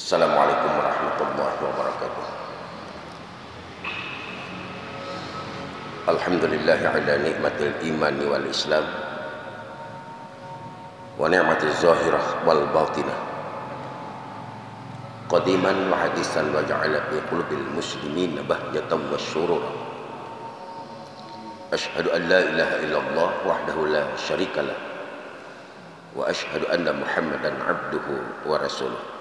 Assalamualaikum warahmatullahi wabarakatuh. Alhamdulillah ala nikmatil imani wal islam wa ni'matiz zahirah wal batinah qadiman wa hadisan wa ja'ala fi qulubil muslimin bahjatan wa syurura. Ashhadu an la ilaha illallah wahdahu la syarikalah wa ashhadu anna muhammadan abduhu wa rasuluh.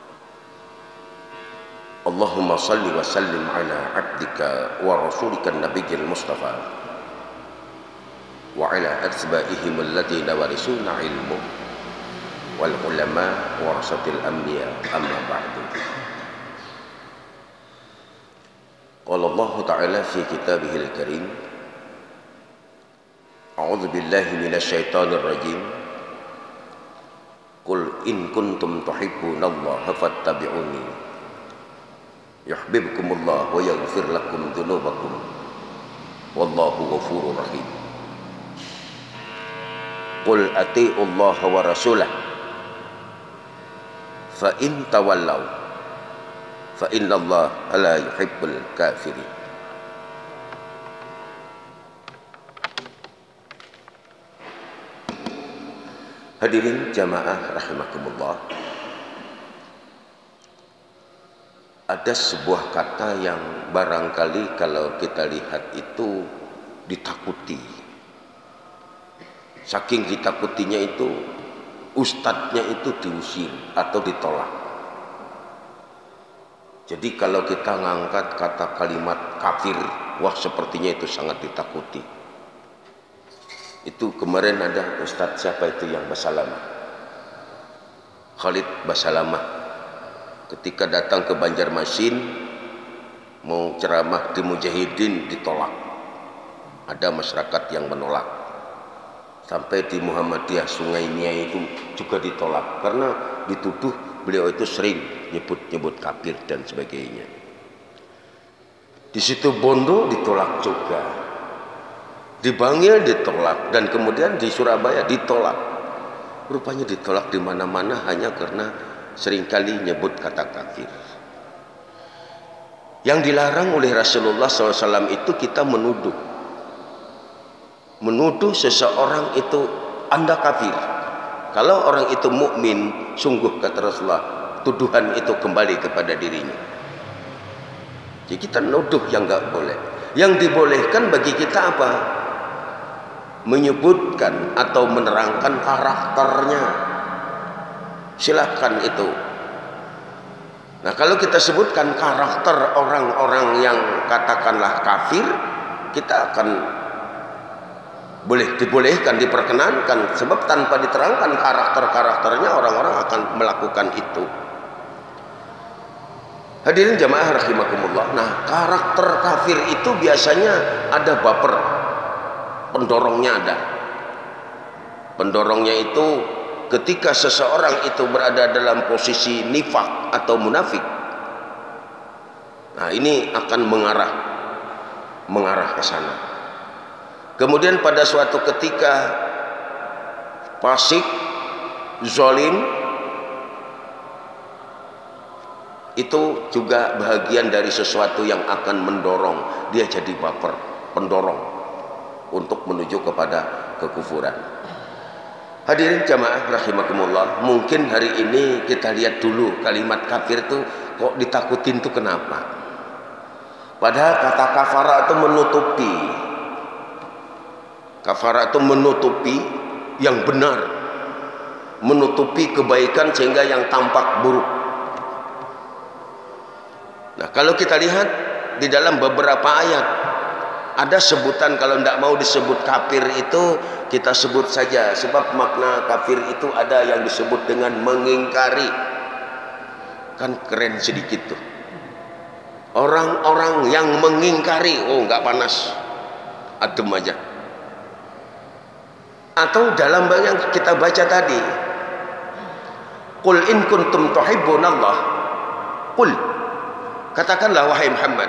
Allahumma salli wa sallim ala abdika wa rasulika nabiyil mustafa wa ala atba'ihim alladhina warisuna ilmu wal ulama warasatil anbiya amma ba'du. Qala Allah ta'ala fi kitabihil karim, a'udzu billahi minasy syaithanir rajim, qul in kuntum tuhibbunallaha fattabi'uni yuhibbukumullah wa yaghfir lakum dzunubakum wallahu ghafurur rahim. Qul atii'ullaha wa rasulahu fa in tawallaw fa innallaha la yuhibbul kafirin. Hadirin jamaah rahimakumullah, ada sebuah kata yang barangkali kalau kita lihat itu ditakuti. Saking ditakutinya itu, ustadznya itu diusir atau ditolak. Jadi kalau kita ngangkat kata kalimat kafir, wah sepertinya itu sangat ditakuti. Itu kemarin ada ustadz siapa itu yang Basalamah, Khalid Basalamah, ketika datang ke Banjarmasin mau ceramah di Mujahidin ditolak. Ada masyarakat yang menolak. Sampai di Muhammadiyah Sungai Nia itu juga ditolak karena dituduh beliau itu sering nyebut-nyebut kafir dan sebagainya. Di situ Bondo ditolak juga, di Bangil ditolak, dan kemudian di Surabaya ditolak. Rupanya ditolak di mana-mana hanya karena seringkali nyebut kata kafir. Yang dilarang oleh Rasulullah SAW itu kita menuduh seseorang itu Anda kafir. Kalau orang itu mukmin, sungguh kata Rasulullah, tuduhan itu kembali kepada dirinya. Jadi kita nuduh yang enggak boleh. Yang dibolehkan bagi kita apa? Menyebutkan atau menerangkan karakternya. Silakan itu. Nah, kalau kita sebutkan karakter orang-orang yang katakanlah kafir, kita akan dibolehkan, diperkenankan, sebab tanpa diterangkan karakter-karakternya orang-orang akan melakukan itu. Hadirin jamaah rahimakumullah. Nah, karakter kafir itu biasanya ada baper, pendorongnya ada. Pendorongnya itu ketika seseorang itu berada dalam posisi nifak atau munafik, nah ini akan mengarah ke sana. Kemudian pada suatu ketika fasik, zalim, itu juga bahagian dari sesuatu yang akan mendorong dia jadi baper, pendorong untuk menuju kepada kekufuran. Hadirin jamaah rahimakumullah, mungkin hari ini kita lihat dulu kalimat kafir itu kok ditakutin itu kenapa? Padahal kata kafara itu menutupi. Kafara itu menutupi yang benar, menutupi kebaikan sehingga yang tampak buruk. Nah, kalau kita lihat di dalam beberapa ayat ada sebutan, kalau tidak mau disebut kafir itu kita sebut saja, sebab makna kafir itu ada yang disebut dengan mengingkari. Kan keren sedikit tuh. Orang-orang yang mengingkari, oh enggak panas, adem aja. Atau dalam yang kita baca tadi, qul in kuntum tuhibbunallah, qul, katakanlah wahai Muhammad,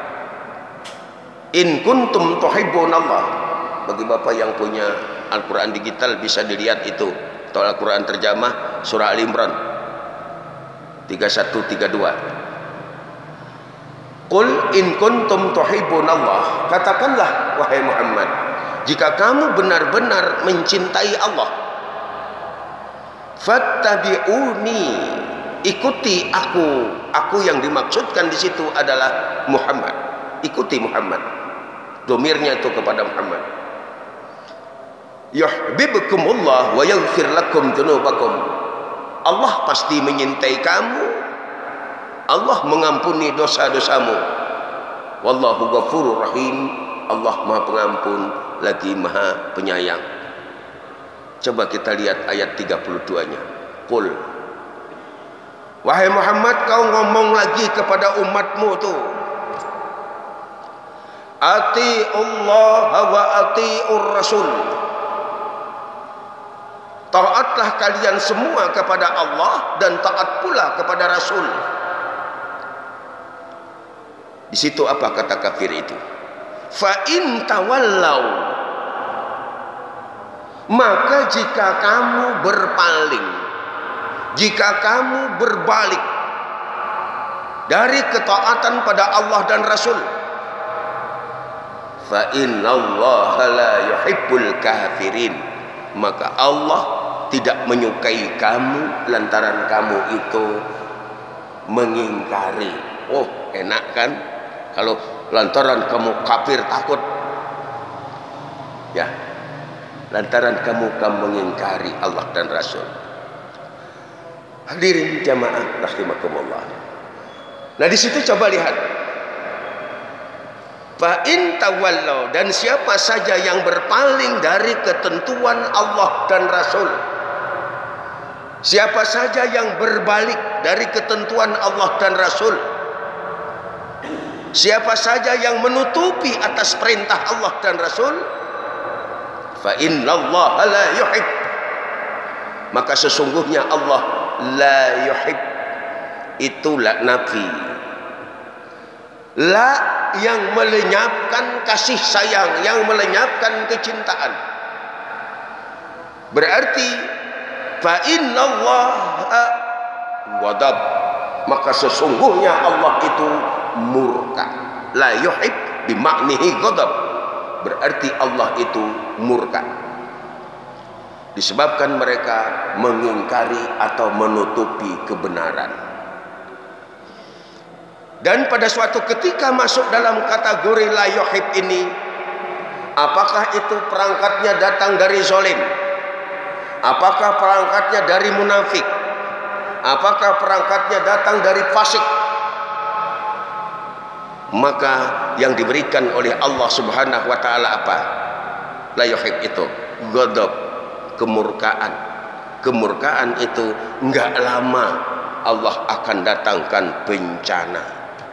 in kuntum tuhibbunallah. Bagi bapak yang punya Al-Quran digital bisa dilihat itu, atau Al-Quran terjemah surah Al-Imran. 3132. Qul in kuntum tuhibbunallah, katakanlah wahai Muhammad, jika kamu benar-benar mencintai Allah, fattabi'uni, ikuti aku yang dimaksudkan di situ adalah Muhammad, ikuti Muhammad, domirnya itu kepada Muhammad. Yuhibbukumullah wa yaghfir lakum dzunubakum, Allah pasti menyintai kamu, Allah mengampuni dosa-dosamu. Wallahu ghafurur rahim, Allah Maha Pengampun lagi Maha Penyayang. Coba kita lihat ayat 32-nya. Qul, wahai Muhammad, kau ngomong lagi kepada umatmu tuh, ati'ullah wa ati'ur rasul, taatlah kalian semua kepada Allah dan taat pula kepada Rasul. Di situ apa kata kafir itu? Fa in tawallau, maka jika kamu berpaling, jika kamu berbalik dari ketaatan pada Allah dan Rasul, fa innallaha la yuhibbul kafirin, maka Allah tidak menyukai kamu lantaran kamu itu mengingkari. Oh, enak kan kalau lantaran kamu kafir takut, ya, lantaran kamu mengingkari Allah dan Rasul. Hadirin jamaah rahimakumullah. Nah, di situ coba lihat, fa in tawallau, dan siapa saja yang berpaling dari ketentuan Allah dan Rasul, siapa saja yang berbalik dari ketentuan Allah dan Rasul, siapa saja yang menutupi atas perintah Allah dan Rasul, fa innallaha la yuhib, maka sesungguhnya Allah la yuhib, itu la nafi, la yang melenyapkan kasih sayang, yang melenyapkan kecintaan. Berarti fa innallaha ghadab, maka sesungguhnya Allah itu murka. La yuhib bimaknihi ghadab, berarti Allah itu murka disebabkan mereka mengingkari atau menutupi kebenaran. Dan pada suatu ketika masuk dalam kategori la yuhib ini, apakah itu perangkatnya datang dari zalim, apakah perangkatnya dari munafik, apakah perangkatnya datang dari fasik, maka yang diberikan oleh Allah Subhanahu wa taala apa? La yuhib itu ghadab, kemurkaan. Kemurkaan itu enggak lama Allah akan datangkan bencana.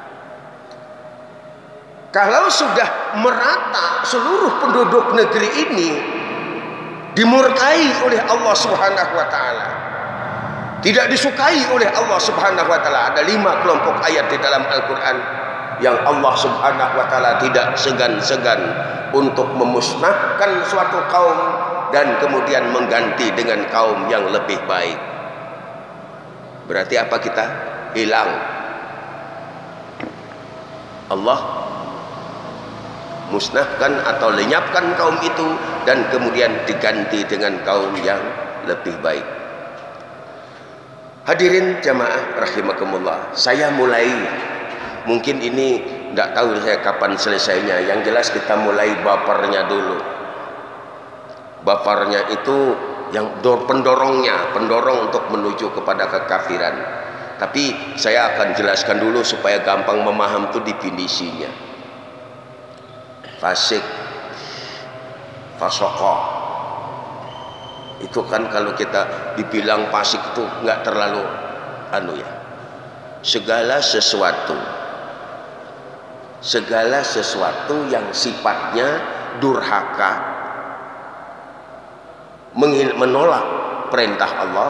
Kalau sudah merata seluruh penduduk negeri ini dimurkai oleh Allah Subhanahu wa taala, tidak disukai oleh Allah Subhanahu wa taala, ada 5 kelompok ayat di dalam Al-Qur'an yang Allah Subhanahu wa taala tidak segan-segan untuk memusnahkan suatu kaum dan kemudian mengganti dengan kaum yang lebih baik. Berarti apa kita? Hilang. Allah musnahkan atau lenyapkan kaum itu dan kemudian diganti dengan kaum yang lebih baik. Hadirin jamaah rahimakumullah, saya mulai, mungkin ini tidak tahu saya kapan selesainya, yang jelas kita mulai bapernya dulu. Bapernya itu yang pendorong untuk menuju kepada kekafiran. Tapi saya akan jelaskan dulu supaya gampang memaham itu definisinya. Fasik, fasokoh, itu kan kalau kita dibilang fasik itu nggak terlalu ya. Segala sesuatu yang sifatnya durhaka, menolak perintah Allah,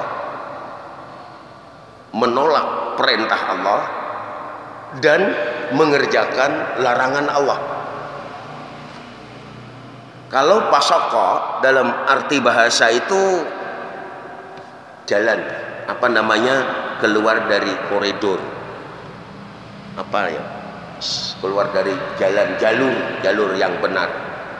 menolak perintah Allah dan mengerjakan larangan Allah. Kalau pasoko dalam arti bahasa itu jalan, keluar dari koridor, apa ya, keluar dari jalur yang benar,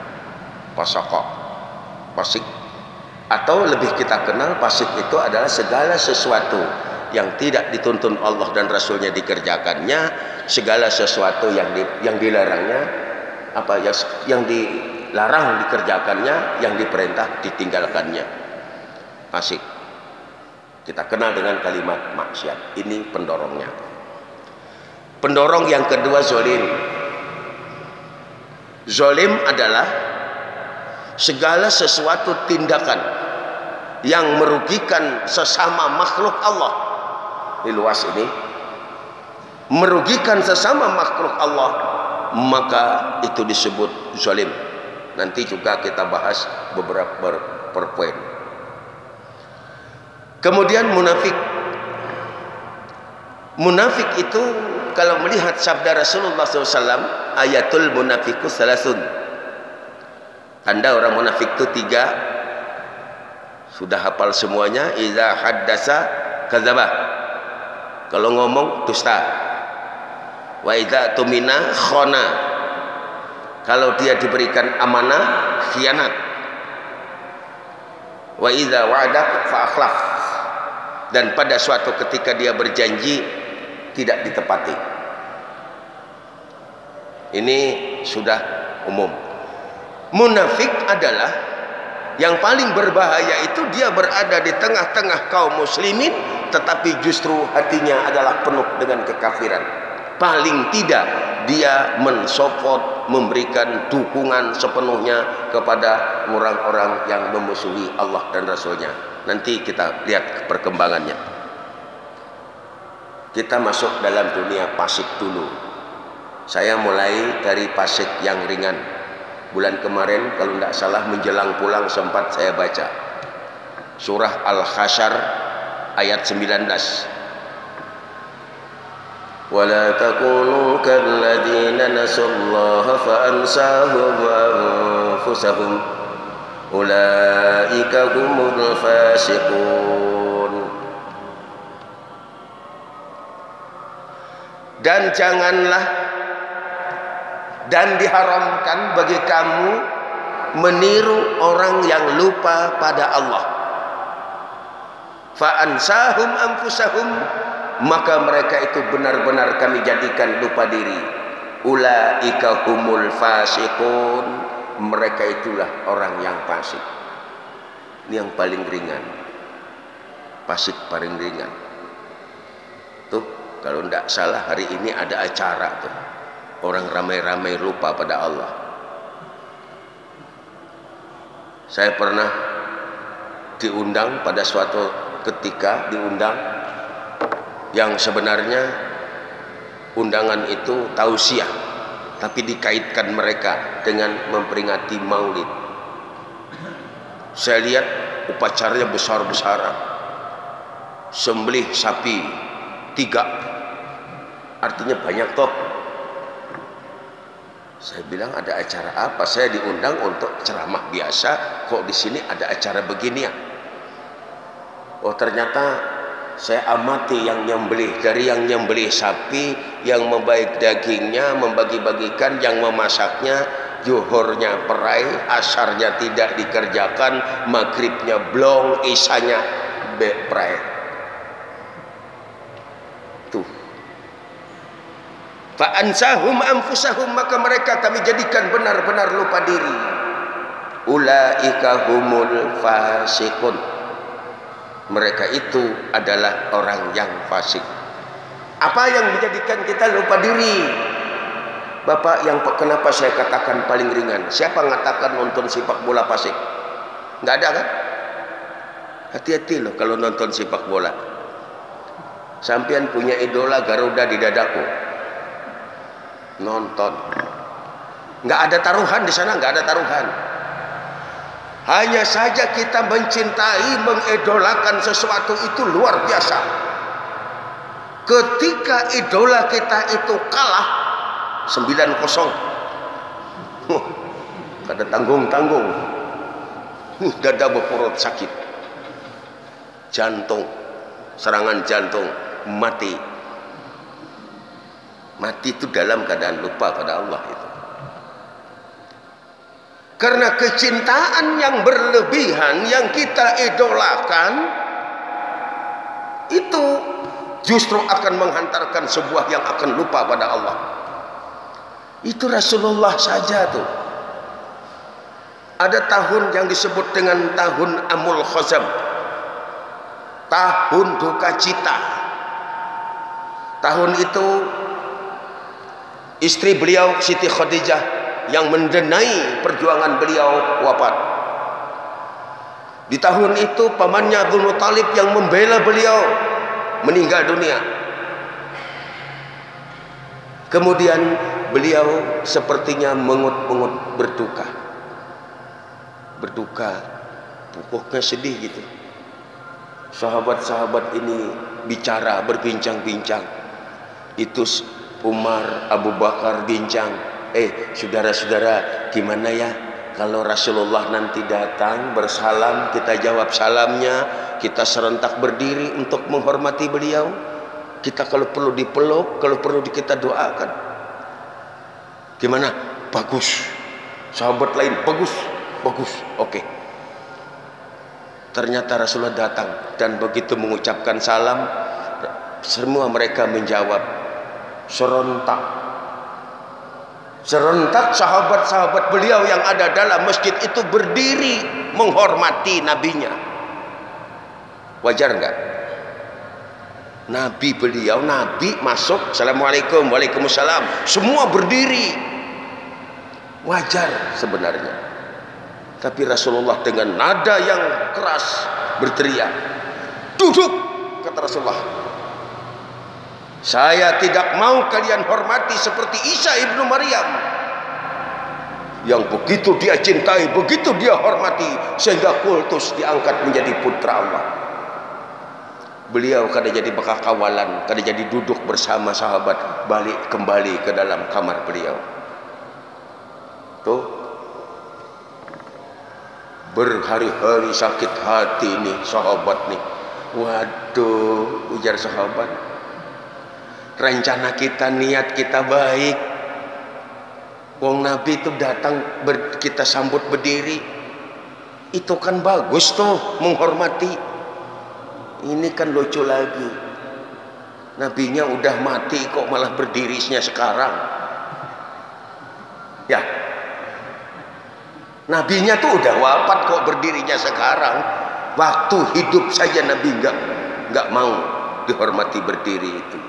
fasik. Atau lebih kita kenal, fasik itu adalah segala sesuatu yang tidak dituntun Allah dan Rasulnya dikerjakannya, segala sesuatu yang dilarangnya, yang dilarang dikerjakannya, yang diperintah ditinggalkannya. Fasik kita kenal dengan kalimat maksiat. Ini pendorongnya. Pendorong yang kedua, zalim. Zalim adalah segala sesuatu tindakan yang merugikan sesama makhluk Allah. Ini luas ini. Merugikan sesama makhluk Allah, maka itu disebut zalim. Nanti juga kita bahas beberapa per poin. Kemudian munafik. Munafik itu kalau melihat sabda Rasulullah SAW, ayatul munafikus salasun. Tanda orang munafik itu 3. Sudah hafal semuanya. Iza haddasa kadzaba. Kalau ngomong dusta. Wa iza tumina khona. Kalau dia diberikan amanah, khianat. Wa iza wa'ada fa akhlaf. Dan pada suatu ketika dia berjanji tidak ditepati. Ini sudah umum. Munafik adalah yang paling berbahaya, itu dia berada di tengah-tengah kaum muslimin tetapi justru hatinya adalah penuh dengan kekafiran. Paling tidak dia mensupport, memberikan dukungan sepenuhnya kepada orang-orang yang memusuhi Allah dan Rasulnya. Nanti kita lihat perkembangannya. Kita masuk dalam dunia fasik dulu. Saya mulai dari fasik yang ringan. Bulan kemarin kalau tidak salah menjelang pulang sempat saya baca surah Al-Hasyr ayat 19. Wala takunu kalladzina nasullaha fa ansahum anfusahum ulaika humul fasiqun. Dan janganlah, dan diharamkan bagi kamu meniru orang yang lupa pada Allah. Fa ansahum anfusahum, maka mereka itu benar-benar kami jadikan lupa diri. Ulaika humul fasiqun, mereka itulah orang yang fasik. Ini yang paling ringan. Fasik paling ringan. Tuh, kalau tidak salah hari ini ada acara tuh. Orang ramai-ramai lupa pada Allah. Saya pernah diundang pada suatu ketika, yang sebenarnya undangan itu tausiah, tapi dikaitkan mereka dengan memperingati Maulid. Saya lihat upacaranya besar-besaran, sembelih sapi 3, artinya banyak toh. Saya bilang, ada acara apa? Saya diundang untuk ceramah biasa, kok di sini ada acara beginian? Oh, ternyata saya amati yang nyembelih, dari yang nyembelih sapi, yang membaik dagingnya, membagi-bagikan, yang memasaknya, zuhurnya perai, asarnya tidak dikerjakan, maghribnya blong, isanya perai. Tuh. Fa'ansahum anfusahum, maka mereka kami jadikan benar-benar lupa diri. Ulaika humul fasiqun, mereka itu adalah orang yang fasik. Apa yang menjadikan kita lupa diri? Bapak, yang kenapa saya katakan paling ringan? Siapa mengatakan nonton sepak bola fasik? Nggak ada kan? Hati-hati loh kalau nonton sepak bola. Sampian punya idola Garuda di dadaku. Nonton. Nggak ada taruhan di sana, nggak ada taruhan. Hanya saja kita mencintai, mengidolakan sesuatu itu luar biasa. Ketika idola kita itu kalah 9-0, kada tanggung-tanggung, dada berperut sakit, jantung, serangan jantung. mati. Mati itu dalam keadaan lupa pada Allah itu. Karena kecintaan yang berlebihan yang kita idolakan itu justru akan menghantarkan sebuah yang akan lupa pada Allah. Itu Rasulullah saja tuh. Ada tahun yang disebut dengan tahun Amul Khazam, tahun duka cita. Tahun itu istri beliau Siti Khadijah yang mendenai perjuangan beliau wafat. Di tahun itu pamannya Abdul Muthalib yang membela beliau meninggal dunia. Kemudian beliau sepertinya mengut-mengut berduka, pokoknya sedih gitu. Sahabat-sahabat ini bicara, berbincang-bincang. Itu Umar, Abu Bakar bincang, saudara-saudara, gimana ya kalau Rasulullah nanti datang bersalam, kita jawab salamnya, kita serentak berdiri untuk menghormati beliau. Kita kalau perlu dipeluk, kalau perlu kita doakan. Gimana? Bagus. Sahabat lain, bagus. Oke. Ternyata Rasulullah datang dan begitu mengucapkan salam, semua mereka menjawab serentak sahabat-sahabat beliau yang ada dalam masjid itu berdiri menghormati nabinya. Wajar enggak? Nabi masuk, assalamualaikum, waalaikumsalam, semua berdiri. Wajar sebenarnya. Tapi Rasulullah dengan nada yang keras berteriak, duduk, kata Rasulullah. Saya tidak mau kalian hormati seperti Isa ibnu Maryam yang begitu dia cintai, begitu dia hormati, sehingga kultus diangkat menjadi putra Allah. Beliau kada jadi bekas kawalan, kada jadi duduk bersama sahabat, balik kembali ke dalam kamar beliau. Tuh, berhari-hari sakit hati nih sahabat nih. Waduh, ujar sahabat, rencana kita, niat kita baik. Wong Nabi itu datang, kita sambut berdiri, itu kan bagus tuh, menghormati. Ini kan lucu lagi, nabinya udah mati kok malah berdirinya sekarang. Ya, nabinya tuh udah wafat kok berdirinya sekarang. Waktu hidup saja Nabi nggak mau dihormati berdiri itu.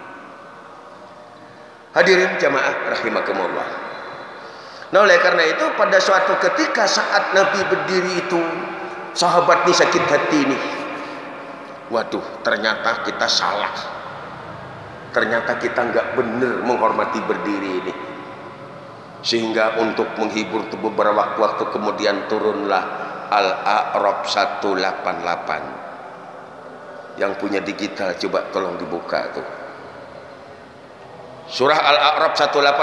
Hadirin jamaah rahimakumullah. Nah, oleh karena itu pada suatu ketika saat Nabi berdiri itu, sahabat ini sakit hati nih. Waduh, ternyata kita salah. Ternyata kita nggak benar menghormati berdiri ini. Sehingga untuk menghibur tubuh beberapa waktu kemudian turunlah Al-A'raf 188. Yang punya digital coba tolong dibuka tuh. Surah Al-A'raf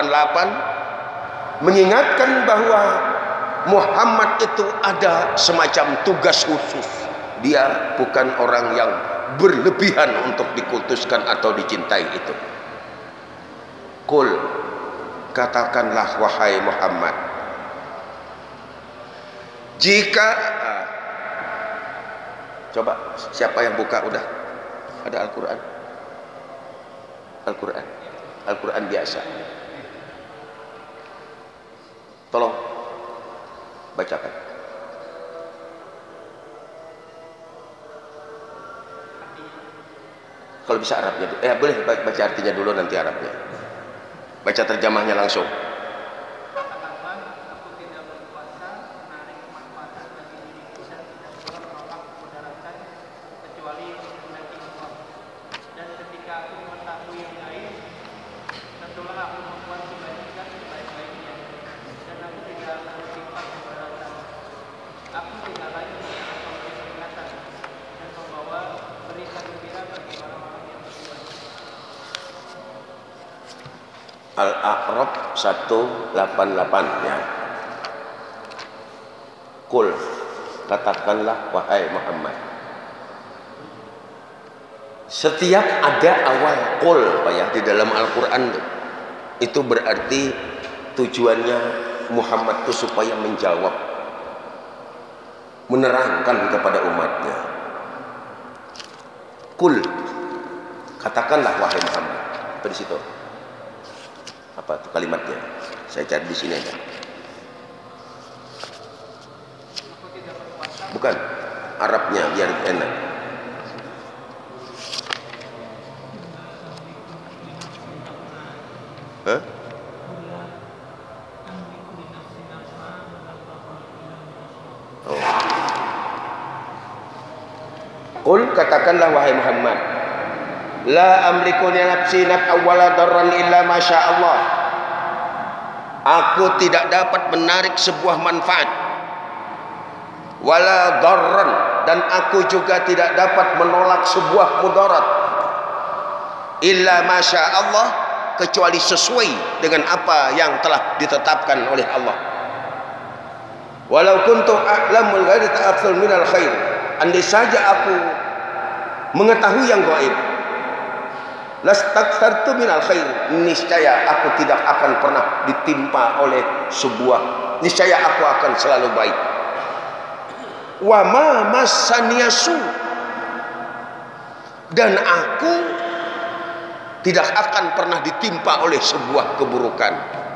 188 mengingatkan bahwa Muhammad itu ada semacam tugas khusus. Dia bukan orang yang berlebihan untuk dikultuskan atau dicintai itu. Qul, katakanlah wahai Muhammad, jika coba siapa yang buka udah ada Al-Quran biasa, tolong bacakan. Kalau bisa Arabnya, boleh baca artinya dulu, nanti Arabnya. Baca terjemahnya langsung. Al-A'raf 188 ya. Qul, katakanlah wahai Muhammad, Setiap ada awal qul Pak ya di dalam Al-Qur'an itu berarti tujuannya Muhammad itu supaya menjawab, menerangkan kepada umatnya. Qul, katakanlah wahai Muhammad. Apa di situ? Apa itu kalimatnya? Saya cari di sini aja. Bukan, Arabnya biar enak. Hah? Oh. Qul, katakanlah wahai Muhammad, la amliku li nafsi awwala darran illa ma syaa Allah. Aku tidak dapat menarik sebuah manfaat, wala darran, dan aku juga tidak dapat menolak sebuah mudarat, illa ma syaa Allah, kecuali sesuai dengan apa yang telah ditetapkan oleh Allah. Walau kuntu a'lamul ghaibi ta'athul minal khair, andai saja aku mengetahui yang gaib, lastakthartu minal khair, niscaya aku tidak akan pernah ditimpa oleh sebuah, niscaya aku akan selalu baik. Wa ma massaniyasu, dan aku tidak akan pernah ditimpa oleh sebuah keburukan.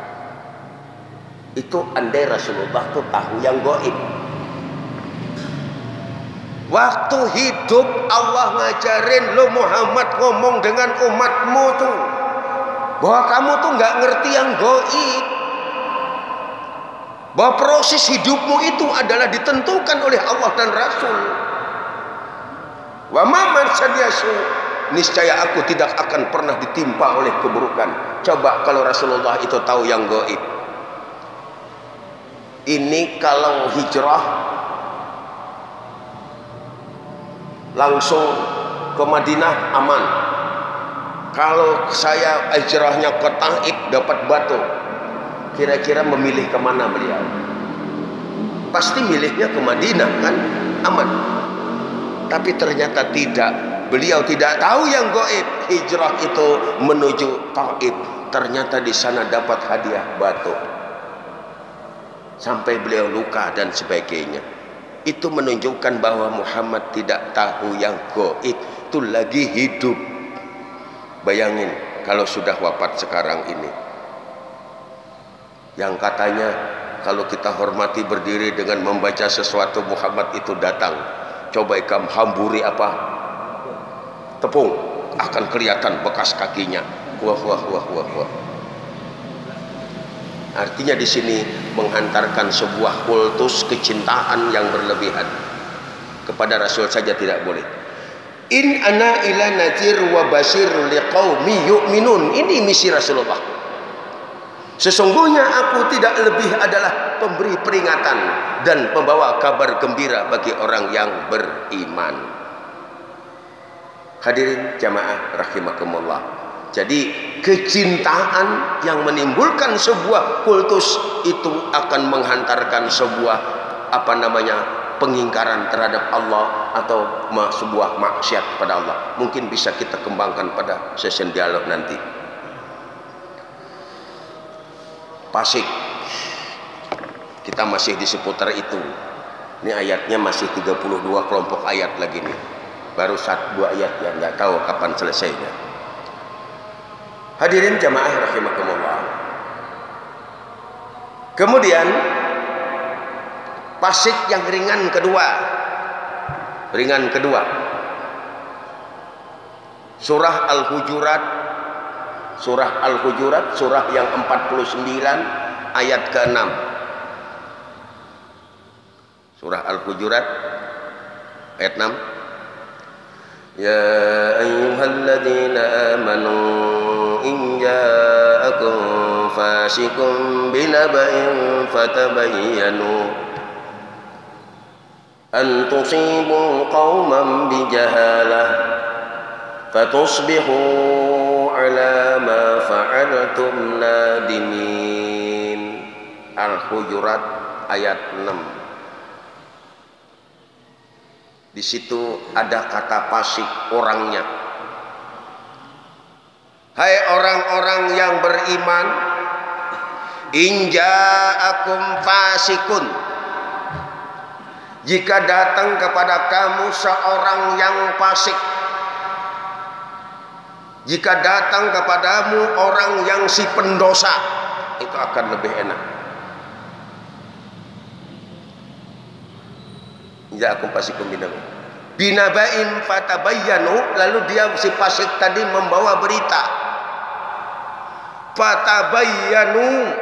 Itu andai Rasulullah itu tahu yang gaib. Waktu hidup Allah ngajarin lo Muhammad ngomong dengan umatmu tuh bahwa kamu tuh nggak ngerti yang gaib, bahwa proses hidupmu itu adalah ditentukan oleh Allah dan Rasul. Wa ma mansaniyasu, niscaya aku tidak akan pernah ditimpa oleh keburukan. Coba kalau Rasulullah itu tahu yang gaib. Ini kalau hijrah langsung ke Madinah aman. Kalau saya hijrahnya ke Taif dapat batu, kira-kira memilih kemana beliau? Pasti milihnya ke Madinah kan, aman. Tapi ternyata tidak, beliau tidak tahu yang gaib. Hijrah itu menuju Taif, ternyata di sana dapat hadiah batu, sampai beliau luka dan sebagainya. Itu menunjukkan bahwa Muhammad tidak tahu yang gaib, itu lagi hidup. Bayangin kalau sudah wafat sekarang ini, yang katanya kalau kita hormati berdiri dengan membaca sesuatu, Muhammad itu datang. Coba ikam hamburi apa? Tepung, akan kelihatan bekas kakinya. Wah. Artinya di sini menghantarkan sebuah kultus kecintaan yang berlebihan kepada Rasul saja tidak boleh. In ana ila nazir wa basyir liqaumi yu'minun. Ini misi Rasulullah. Sesungguhnya aku tidak lebih adalah pemberi peringatan dan pembawa kabar gembira bagi orang yang beriman. Hadirin jamaah rahimakumullah. Jadi kecintaan yang menimbulkan sebuah kultus itu akan menghantarkan sebuah pengingkaran terhadap Allah atau sebuah maksiat pada Allah. Mungkin bisa kita kembangkan pada sesi dialog nanti. Pasik, kita masih di seputar itu. Ini ayatnya masih 32 kelompok ayat lagi nih. Baru 1-2 ayat ya, nggak tahu kapan selesainya. Hadirin jamaah rahimakumullah. Kemudian pasik yang ringan kedua. Surah Al-Hujurat. Surah yang 49 ayat ke-6. Surah Al-Hujurat ayat 6. Ya ayyuhalladzina amanu in ja'akum fasiqun binaba'in fatabayyanu an tusibu qauman bijahalah fatusbihu ala ma fa'altum nadimin. Al-Hujurat ayat 6. Di situ ada kata fasik orangnya, Hai orang-orang yang beriman, in ja'akum fasikun, jika datang kepada kamu seorang yang fasik, jika datang kepadamu orang yang si pendosa, itu akan lebih enak. Ja'akum fasikun binaba'in fatabayyanu, lalu dia si fasik tadi membawa berita. Fatabayyanu,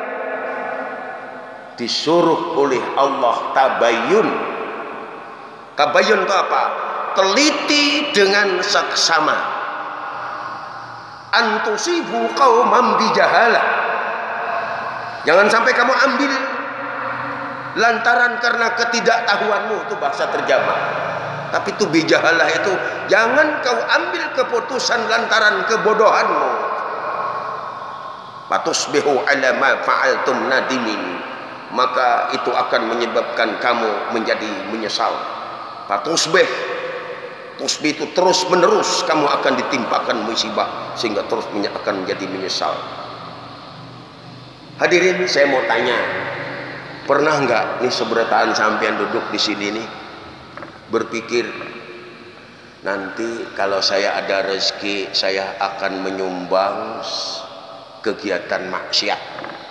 disuruh oleh Allah tabayyun. Tabayyun itu apa? Teliti dengan seksama. Antusibu qauman bijahalah, jangan sampai kamu ambil lantaran karena ketidaktahuanmu, itu bahasa terjemah. Tapi itu bijahalah itu, jangan kau ambil keputusan lantaran kebodohanmu. Fatusbihu ala ma fa'altum nadimin, maka itu akan menyebabkan kamu menjadi menyesal. Fatusbih, tusbih itu terus menerus kamu akan ditimpakan musibah sehingga terus akan menjadi menyesal. Hadirin, saya mau tanya, pernah nggak nih seberataan sampean duduk di sini nih berpikir, nanti kalau saya ada rezeki saya akan menyumbang kegiatan maksiat?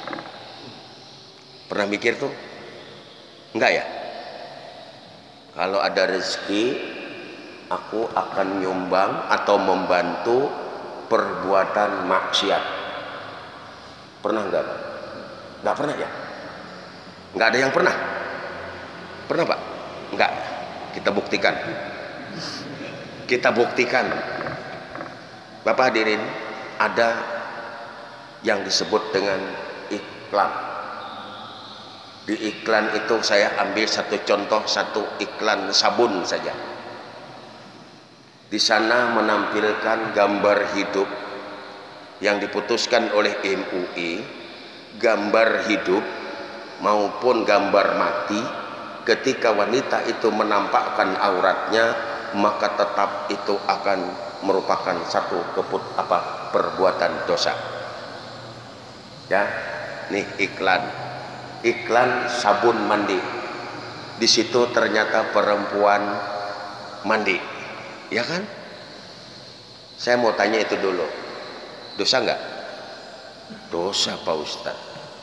Pernah mikir tuh? Enggak ya? Kalau ada rezeki aku akan nyumbang atau membantu perbuatan maksiat. Pernah enggak? Enggak pernah ya? Enggak ada yang pernah? Pernah Pak? Enggak. Kita buktikan. Kita buktikan. Bapak hadirin, ada yang disebut dengan iklan. Di iklan itu saya ambil satu contoh, satu iklan sabun saja. Di sana menampilkan gambar hidup yang diputuskan oleh MUI, gambar hidup maupun gambar mati. Ketika wanita itu menampakkan auratnya, maka tetap itu akan merupakan satu perbuatan dosa. Ya, nih iklan sabun mandi. Di situ ternyata perempuan mandi, ya kan? Saya mau tanya itu dulu, dosa nggak? Dosa Pak Ustadz.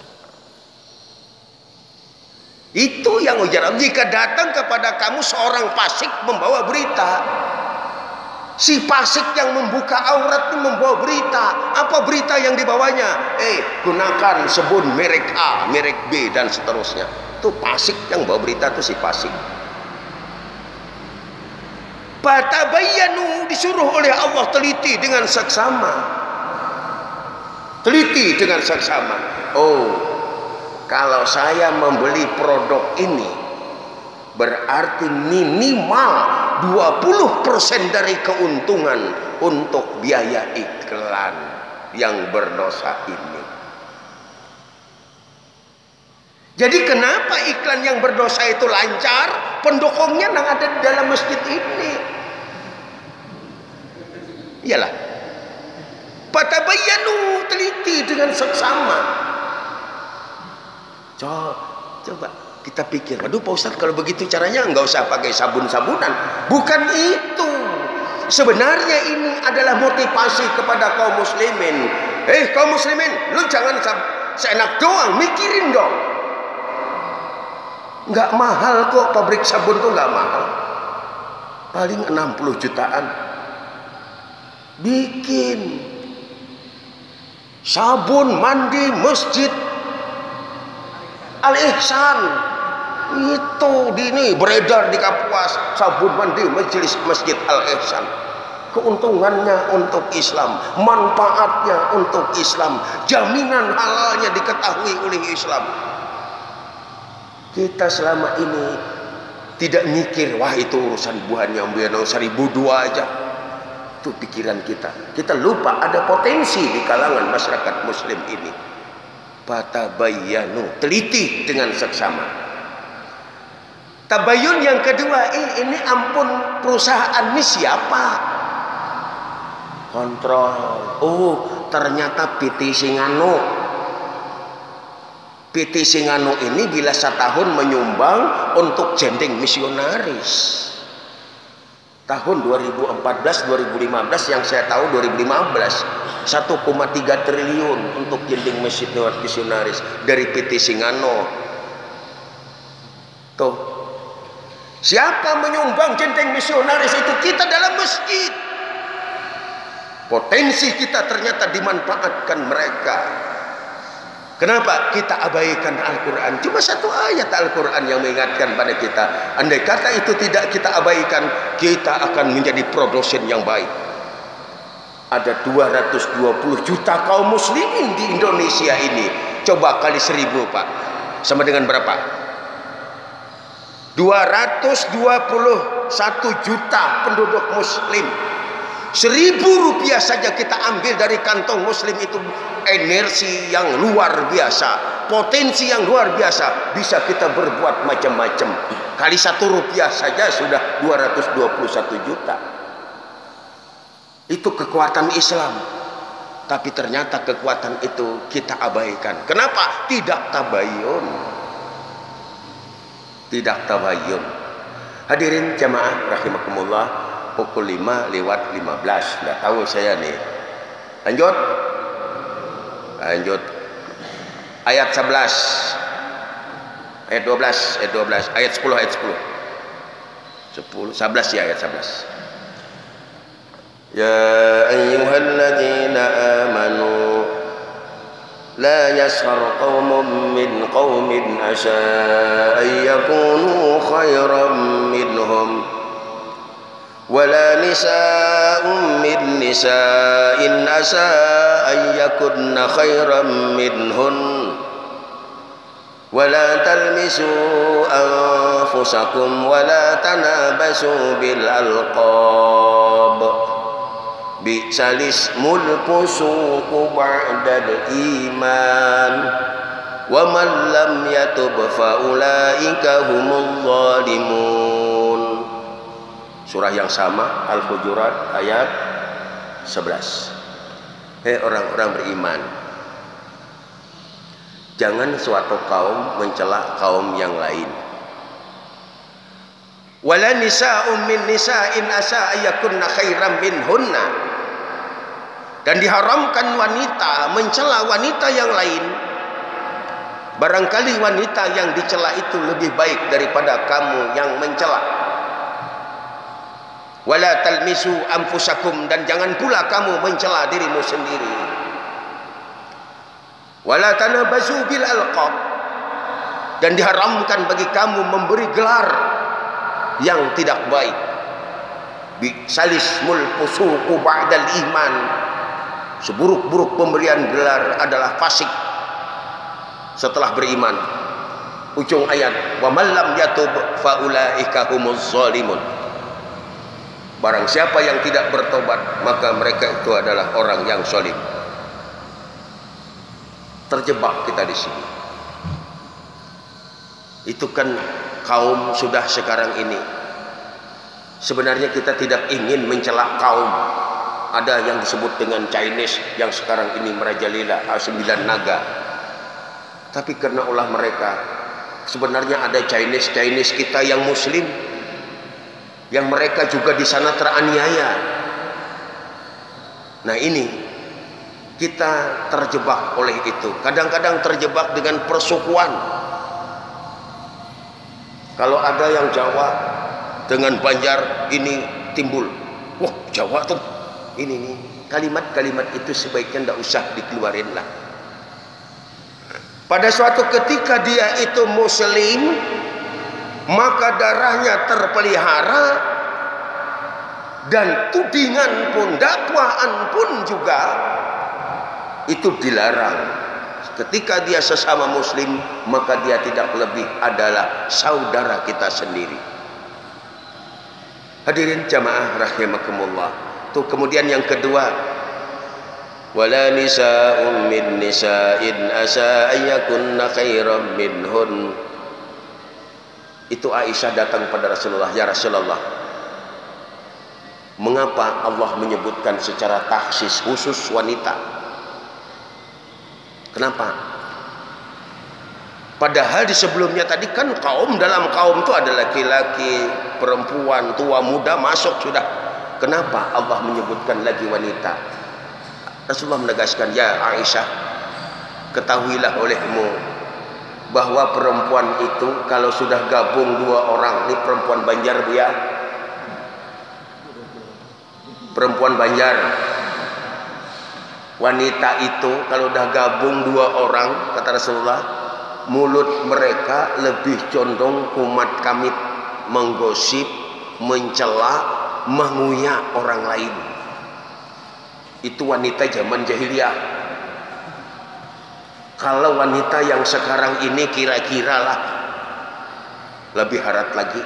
Itu yang ujar. Jika datang kepada kamu seorang fasik membawa berita, si fasik yang membuka aurat itu membawa berita. Apa berita yang dibawanya? Gunakan sabun merek A, merek B, dan seterusnya. Itu fasik yang bawa berita, itu si fasik. Fatabayyanu, disuruh oleh Allah teliti dengan seksama. Teliti dengan seksama. Oh, kalau saya membeli produk ini berarti minimal 20% dari keuntungan untuk biaya iklan yang berdosa ini. Jadi kenapa iklan yang berdosa itu lancar? Pendukungnya yang ada di dalam masjid ini. Iyalah. Fatabayyanu, teliti dengan seksama. Coba kita pikir, aduh Pak Ustadz, kalau begitu caranya nggak usah pakai sabun-sabunan. Bukan itu. Sebenarnya ini adalah motivasi kepada kaum muslimin. Kaum muslimin, lu jangan seenak doang, mikirin dong. Nggak mahal kok, pabrik sabun tuh nggak mahal. Paling 60 jutaan. Bikin sabun mandi masjid Al-Ihsan itu ini beredar di Kapuas, sabun mandi majelis masjid Al-Ihsan. Keuntungannya untuk Islam, manfaatnya untuk Islam, jaminan halalnya diketahui oleh Islam. Kita selama ini tidak mikir, wah itu urusan buahnya yang 1.002 aja. Itu pikiran kita. Kita lupa ada potensi di kalangan masyarakat muslim ini. Fatabayyanu, teliti dengan seksama. Tabayyun yang kedua, ini ampun perusahaan ini siapa? Kontrol. Oh, ternyata PT Singano. PT Singano ini bila setahun menyumbang untuk jendeng misionaris. Tahun 2014-2015 yang saya tahu 2015 1,3 triliun untuk jendeng misionaris dari PT Singano. Tuh, siapa menyumbang jendeng misionaris itu? Kita dalam masjid. Potensi kita ternyata dimanfaatkan mereka. Kenapa kita abaikan Al-Quran? Cuma satu ayat Al-Quran yang mengingatkan pada kita. Andai kata itu tidak kita abaikan, kita akan menjadi produsen yang baik. Ada 220 juta kaum muslimin di Indonesia ini. Coba kali 1000 Pak, sama dengan berapa? 221 juta penduduk muslim. 1.000 rupiah saja kita ambil dari kantong muslim itu, energi yang luar biasa, potensi yang luar biasa, bisa kita berbuat macam-macam. Kali 1 rupiah saja sudah 221 juta. Itu kekuatan Islam. Tapi ternyata kekuatan itu kita abaikan. Kenapa? Tidak tabayun. Tidak tabayun. Hadirin jamaah rahimakumullah, pukul 5:15. Nggak tahu saya nih. Lanjut. Ayat 11. Ayat 12, ayat 10, ayat 10. 11 ya, ayat 11. Ya ayyuhalladzina amanu la yaskhar qaumun min qaumin asa an yakunu khairan minhum wala nisa'un min nisa'in asa an yakunna khairan minhun wala talmisu anfusakum wala tanabasu bil alqab bi'sal ismul fusuqu ba'dal iman wa man lam yatub fa ulaika humul zalimun. Surah yang sama, Al-Hujurat ayat 11. Hei orang-orang beriman, jangan suatu kaum mencela kaum yang lain. Wala nisa'un min nisa'in asa ayakunna khairan minhunna. Dan diharamkan wanita mencela wanita yang lain. Barangkali wanita yang dicela itu lebih baik daripada kamu yang mencela. Wala talmisu anfusakum, dan jangan pula kamu mencela dirimu sendiri. Wala tanabazu bil alqab, dan diharamkan bagi kamu memberi gelar yang tidak baik. Bi'sal ismul fusuqu ba'dal iman. Seburuk-buruk pemberian gelar adalah fasik setelah beriman. Ujung ayat, wa man lam yatub fa ulaika humuz zalimun. Barang siapa yang tidak bertobat, maka mereka itu adalah orang yang zalim. Terjebak kita di sini. Itu kan kaum sudah sekarang ini. Sebenarnya kita tidak ingin mencela kaum. Ada yang disebut dengan Chinese yang sekarang ini merajalela, 9 naga. Tapi karena ulah mereka, sebenarnya ada Chinese kita yang muslim, yang mereka juga di sana teraniaya. Nah ini kita terjebak oleh itu. Kadang-kadang terjebak dengan persukuan. Kalau ada yang Jawa dengan Banjar ini timbul, wah Jawa tuh ini nih, kalimat-kalimat itu sebaiknya tidak usah dikeluarin lah. Pada suatu ketika dia itu muslim, maka darahnya terpelihara, dan tudingan pun, dakwaan pun juga itu dilarang. Ketika dia sesama muslim, maka dia tidak lebih adalah saudara kita sendiri. Hadirin jamaah rahimakumullah. Tuh kemudian yang kedua, wala nisa'un min nisa'in asa ayyakunna khairan minhun. Itu Aisyah datang pada Rasulullah, ya Rasulullah, mengapa Allah menyebutkan secara taksis khusus wanita? Kenapa? Padahal di sebelumnya tadi kan dalam kaum itu ada laki-laki, perempuan, tua, muda masuk sudah. Kenapa Allah menyebutkan lagi wanita? Rasulullah menegaskan, ya Aisyah, ketahuilah olehmu bahwa perempuan itu kalau sudah gabung dua orang, ini perempuan Banjar bu ya, perempuan Banjar, wanita itu kalau udah gabung dua orang, kata Rasulullah, mulut mereka lebih condong kumat kamit, menggosip, mencela, menguyak orang lain. Itu wanita zaman jahiliyah. Kalau wanita yang sekarang ini kira-kira lah lebih harat lagi.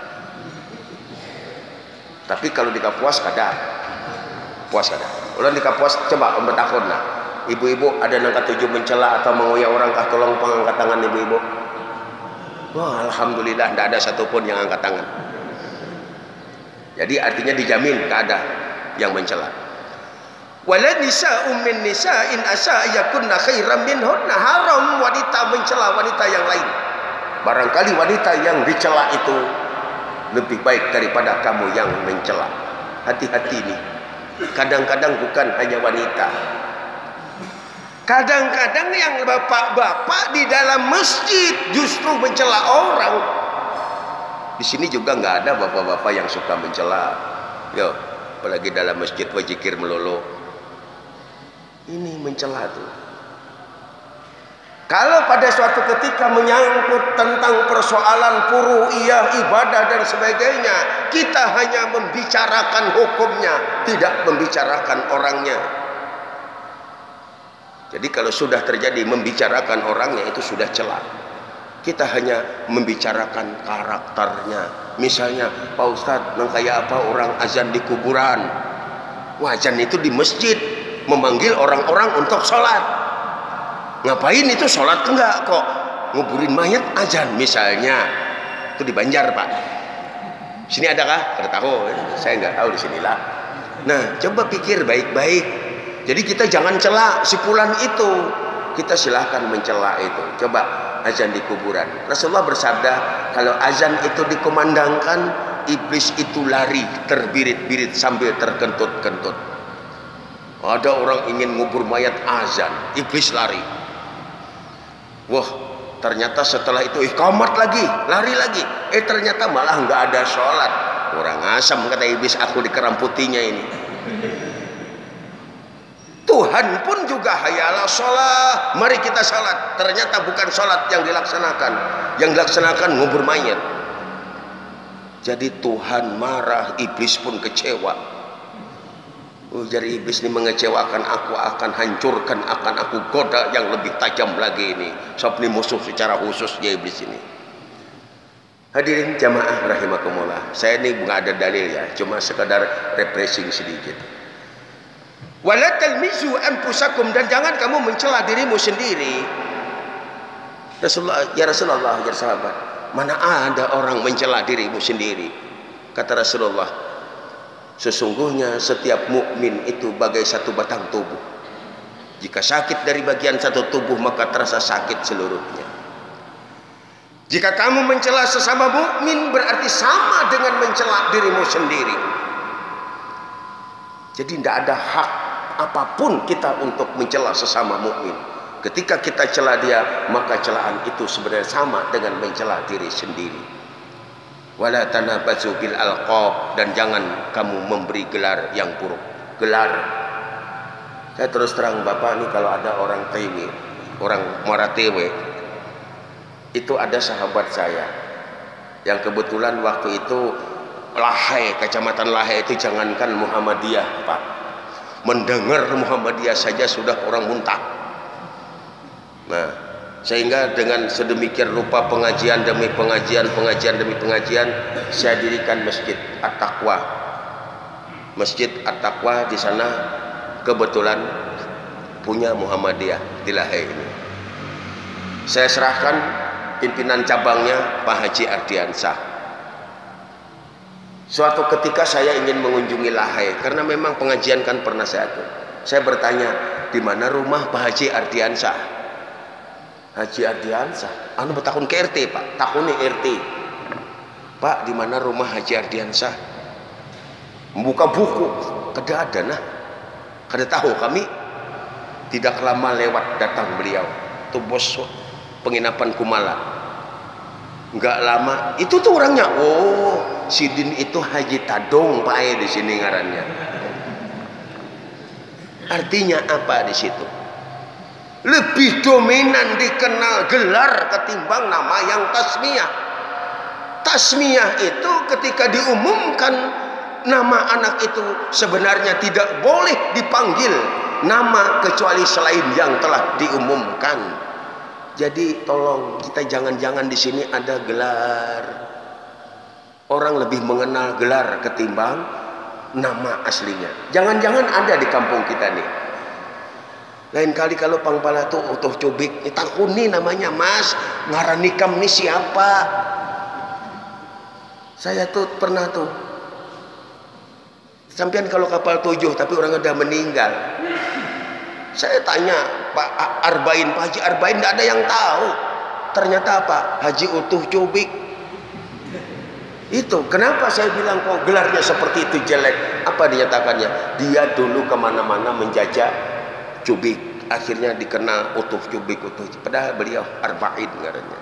Tapi kalau di Kapuas kada, puas kada. Ulang di Kapuas coba bertakon lah. Ibu-ibu ada yang ketujuh mencela atau mengoyak orang kah, tolong pengangkat tangan ibu-ibu. Wah, alhamdulillah tidak ada satupun yang angkat tangan. Jadi artinya dijamin tak ada yang mencela. Wala nisa'un min nisa'in asa yakunna khairan minhunna. Haram wanita mencela wanita yang lain. Barangkali wanita yang dicela itu lebih baik daripada kamu yang mencela. Hati-hati nih. Kadang-kadang bukan hanya wanita. Kadang-kadang yang bapak-bapak di dalam masjid justru mencela orang. Di sini juga nggak ada bapak-bapak yang suka mencela. Yo, apalagi dalam masjid wajikir melulu. Ini mencela tuh. Kalau pada suatu ketika menyangkut tentang persoalan furu'iyah, ibadah dan sebagainya, kita hanya membicarakan hukumnya, tidak membicarakan orangnya. Jadi kalau sudah terjadi membicarakan orangnya, itu sudah celah. Kita hanya membicarakan karakternya. Misalnya, Pak Ustadz, kayak apa orang azan di kuburan? Wah, azan itu di masjid, memanggil orang-orang untuk sholat. Ngapain itu sholat? Enggak kok, nguburin mayat azan misalnya. Itu di Banjar Pak. Sini adakah? Ada tahu? Saya nggak tahu di sinilah. Nah, coba pikir baik-baik. Jadi kita jangan cela si fulan itu. Kita silahkan mencela itu. Coba azan di kuburan. Rasulullah bersabda, kalau azan itu dikumandangkan, iblis itu lari terbirit-birit sambil terkentut-kentut. Ada orang ingin ngubur mayat azan, iblis lari. Wah, ternyata setelah itu iqamat lagi, lari lagi. Ternyata malah nggak ada sholat. Orang asam kata iblis, aku dikeramputinya ini. Tuhan pun juga hayalah sholat, mari kita sholat. Ternyata bukan sholat yang dilaksanakan. Yang dilaksanakan ngubur mayat. Jadi Tuhan marah, iblis pun kecewa. Jadi iblis ini mengecewakan aku, akan hancurkan, akan aku goda yang lebih tajam lagi ini. Sebab ini musuh secara khusus ya iblis ini. Hadirin jamaah rahimakumullah. Saya ini nggak ada dalil ya, cuma sekadar refreshing sedikit. Wala talmizu anfusakum, dan jangan kamu mencela dirimu sendiri. Rasulullah, ya sahabat, mana ada orang mencela dirimu sendiri? Kata Rasulullah, sesungguhnya setiap mukmin itu bagai satu batang tubuh. Jika sakit dari bagian satu tubuh, maka terasa sakit seluruhnya. Jika kamu mencela sesama mukmin, berarti sama dengan mencela dirimu sendiri. Jadi tidak ada hak apapun kita untuk mencela sesama mukmin. Ketika kita cela dia, maka celaan itu sebenarnya sama dengan mencela diri sendiri. Wala tanabazu bil alqab, dan jangan kamu memberi gelar yang buruk. Gelar. Saya terus terang Bapak, nih kalau ada orang Tewe, orang Maratewe, itu ada sahabat saya yang kebetulan waktu itu Lahai, kecamatan Lahai itu jangankan Muhammadiyah Pak, mendengar Muhammadiyah saja sudah orang muntah. Nah, sehingga dengan sedemikian rupa pengajian demi pengajian, pengajian demi pengajian, saya dirikan Masjid At-Taqwa. Masjid At-Taqwa di sana kebetulan punya Muhammadiyah di Lahai ini. Saya serahkan pimpinan cabangnya Pak Haji Ardiansah. Suatu ketika saya ingin mengunjungi Lahai karena memang pengajian kan pernah saya bertanya, di mana rumah Pak Haji Ardiansah? Haji Ardiansah anu bertakun ke RT Pak, takun RT Pak, di mana rumah Haji Ardiansah? Membuka buku, kada ada nah, kada tahu kami. Tidak lama lewat datang beliau, tuh bos penginapan Kumala. Enggak lama itu tuh orangnya, oh Sidin itu Haji Tadong Pak di sini ngarannya. Artinya apa di situ? Lebih dominan dikenal gelar ketimbang nama yang tasmiyah. Tasmiyah itu ketika diumumkan nama anak itu sebenarnya tidak boleh dipanggil nama kecuali selain yang telah diumumkan. Jadi tolong kita jangan-jangan di sini ada gelar. Orang lebih mengenal gelar ketimbang nama aslinya. Jangan-jangan ada di kampung kita nih. Lain kali kalau pangpala tuh utuh cubik, takuni namanya Mas, ngaranikam nih siapa? Saya tuh pernah tuh, sampean kalau kapal 7 tapi orang udah meninggal. Saya tanya Pak Arbain, Pak Haji Arbain, nggak ada yang tahu. Ternyata apa? Haji utuh cubik. Itu kenapa saya bilang kok gelarnya seperti itu jelek? Apa dinyatakannya? Dia dulu kemana-mana menjajah cubik, akhirnya dikenal utuh cubik utuh. Padahal beliau Arbain ngarannya.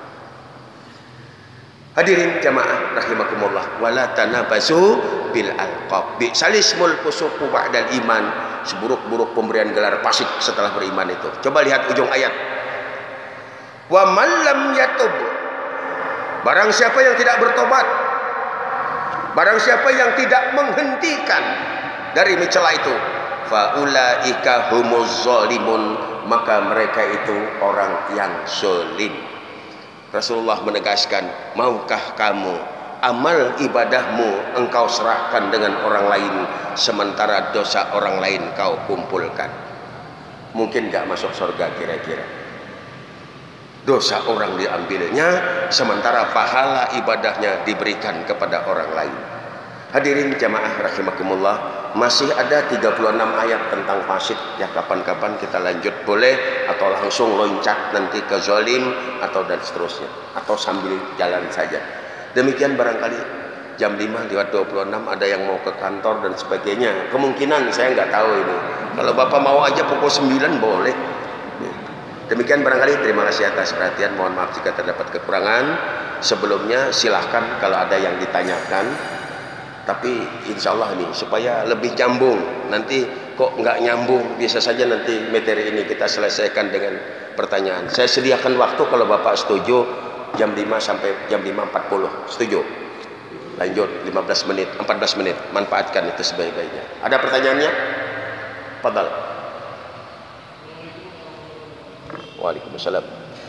Hadirin jamaah rahimakumullah, wala tanabazu bil alqab. Bi salismul fusuqu ba'dal iman. Seburuk-buruk pemberian gelar fasik setelah beriman itu. Coba lihat ujung ayat. Wa man lam yatub. Barang siapa yang tidak bertobat, barang siapa yang tidak menghentikan dari mencela itu, fa ulaika humuz zalimun, maka mereka itu orang yang zalim. Rasulullah menegaskan, maukah kamu amal ibadahmu engkau serahkan dengan orang lain, sementara dosa orang lain kau kumpulkan? Mungkin gak masuk surga kira-kira? Dosa orang diambilnya, sementara pahala ibadahnya diberikan kepada orang lain. Hadirin jamaah rahimakumullah, masih ada 36 ayat tentang fasid ya, kapan-kapan kita lanjut boleh, atau langsung loncat nanti ke zalim atau dan seterusnya, atau sambil jalan saja. Demikian barangkali jam 5 lewat 26 ada yang mau ke kantor dan sebagainya. Kemungkinan saya nggak tahu ini. Kalau Bapak mau aja pukul 9 boleh. Demikian barangkali, terima kasih atas perhatian. Mohon maaf jika terdapat kekurangan. Sebelumnya silahkan kalau ada yang ditanyakan. Tapi insya Allah ini supaya lebih nyambung. Nanti kok nggak nyambung, biasa saja nanti materi ini kita selesaikan dengan pertanyaan. Saya sediakan waktu kalau Bapak setuju jam 5 sampai jam 5.40. Setuju? Lanjut 15 menit, 14 menit. Manfaatkan itu sebaik-baiknya. Ada pertanyaannya? Fadal. Waalaikumsalam.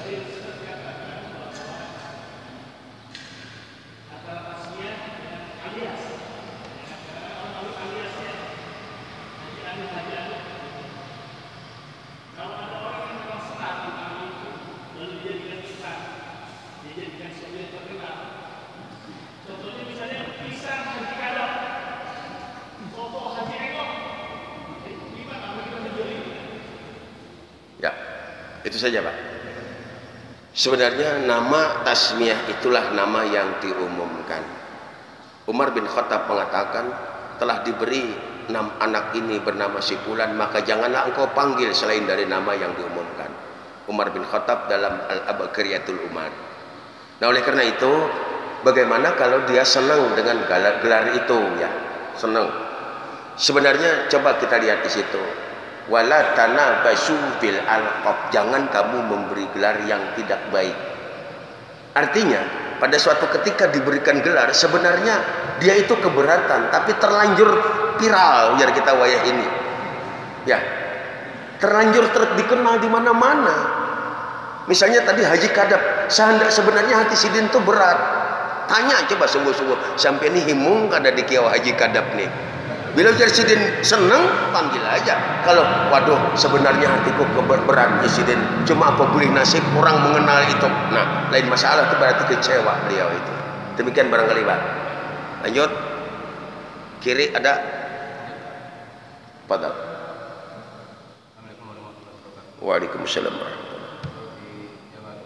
Ya, itu saja Pak. Sebenarnya nama tasmiyah itulah nama yang diumumkan. Umar bin Khattab mengatakan, telah diberi 6 anak ini bernama si fulan, maka janganlah engkau panggil selain dari nama yang diumumkan. Umar bin Khattab dalam Al-Abqariyatul Umar. Nah oleh karena itu, bagaimana kalau dia senang dengan gelar itu ya? Senang. Sebenarnya coba kita lihat di situ. Wala tanabazu bil alqab, jangan kamu memberi gelar yang tidak baik. Artinya pada suatu ketika diberikan gelar, sebenarnya dia itu keberatan, tapi terlanjur viral biar kita wayah ini. Ya, terlanjur dikenal di mana-mana. Misalnya tadi Haji Kadap, sebenarnya hati Sidin itu berat. Tanya coba sungguh-sungguh, sampai ini himung kada di kiau Haji Kadap nih. Bila Sidin senang, panggil aja. Kalau waduh sebenarnya hatiku berat Sidin, cuma apa boleh nasib orang mengenal itu. Nah, lain masalah, itu berarti kecewa beliau itu. Demikian barangkali Pak. Lanjut. Kiri ada. Padahal. Waalaikumsalam warahmatullahi wabarakatuh.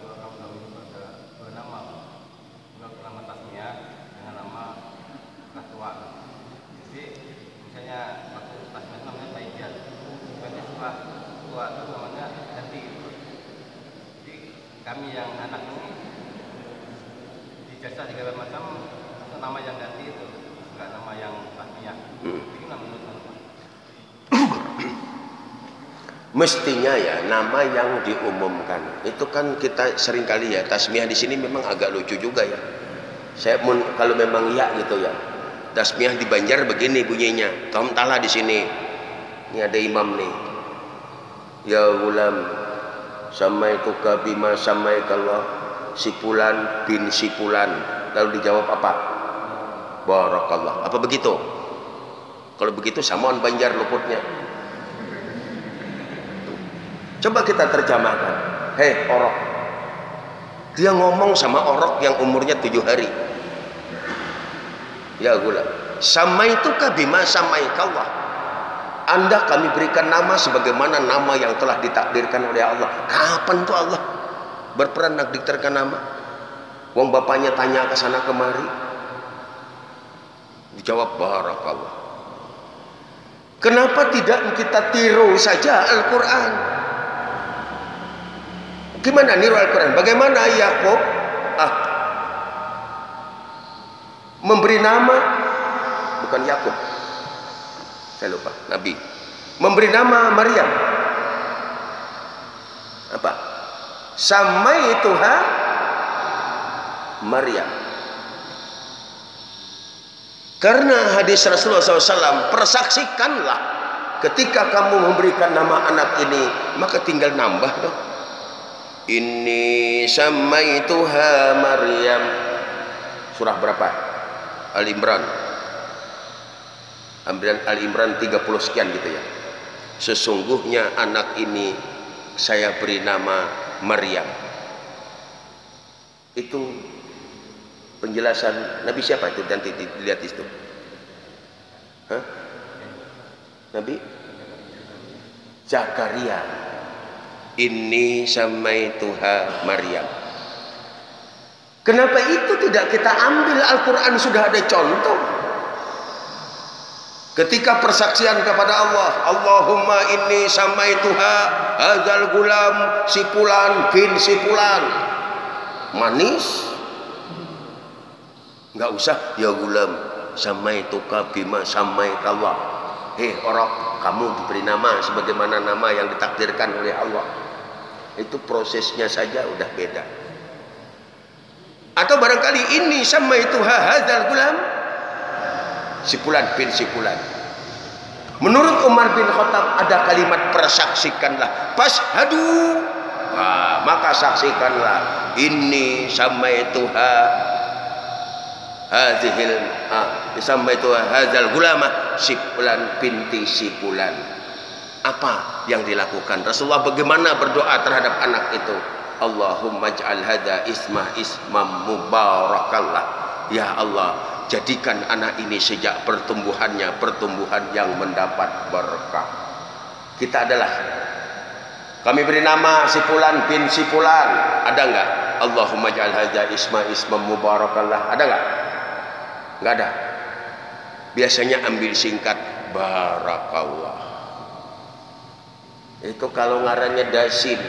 tua. Jadi misalnya waktu pas namanya Faizal, nanti setelah tua itu namanya ganti. Jadi kami yang anak ini dijasa segala macam nama yang ganti itu, bukan nama yang tasmiyah. Itu menurut Anda? Mestinya ya nama yang diumumkan itu kan kita sering kali ya tasmiyah di sini memang agak lucu juga ya. Saya kalau memang ya gitu ya. Tasmiyah di Banjar begini bunyinya. Tom talah di sini. Ini ada imam nih. Ya gulam samaituka bima samaikallah sipulan bin sipulan. Lalu dijawab apa? Barakallah. Apa begitu? Kalau begitu samaan Banjar luputnya. Coba kita terjemahkan. Hei orok. Dia ngomong sama orok yang umurnya 7 hari. Ya gula. Samaitukah bima samaikallah. Anda kami berikan nama sebagaimana nama yang telah ditakdirkan oleh Allah. Kapan tuh Allah berperan menakdirkan nama? Wong bapaknya tanya ke sana kemari. Dijawab barakallah. Kenapa tidak kita tiru saja Al-Quran? Gimana niru Al-Quran? Bagaimana Yakub memberi nama, bukan Yakub, saya lupa, Nabi memberi nama Maryam apa? Samaituha Maryam. Karena hadis Rasulullah SAW, persaksikanlah ketika kamu memberikan nama anak ini, maka tinggal nambah dong. Inni samaituha Maryam. Surah berapa? Al-Imran. Al-Imran 30 sekian gitu ya. Sesungguhnya anak ini saya beri nama Maryam. Itu penjelasan Nabi siapa itu? Nanti dilihat itu. Hah? Nabi Zakaria. Inni samaituha Maryam. Kenapa itu tidak kita ambil? Al-Quran sudah ada contoh. Ketika persaksian kepada Allah, Allahumma inni samaituha hadzal gulam sipulan bin sipulan. Manis. Enggak usah ya gulam samaituka bima samaikallah. Hei orang, kamu diberi nama sebagaimana nama yang ditakdirkan oleh Allah. Itu prosesnya saja udah beda. Atau barangkali ini samaituha hadzal gulam sipulan bin sipulan. Menurut Umar bin Khattab ada kalimat persaksikanlah. Fashhadu. Maka saksikanlah. Inni samaituha hadzal samaituha hadzal gulama sipulan binti sipulan. Apa yang dilakukan Rasulullah? Bagaimana berdoa terhadap anak itu? Allahumma ij'al hadza ismam mubarakallah. Ya Allah, jadikan anak ini sejak pertumbuhannya pertumbuhan yang mendapat berkah. Kita adalah kami beri nama sipulan bin sipulan. Ada enggak? Allahumma ij'al hadza ismam mubarakallah. Ada enggak? Enggak ada. Biasanya ambil singkat barakallah. Itu kalau ngarannya Dasin.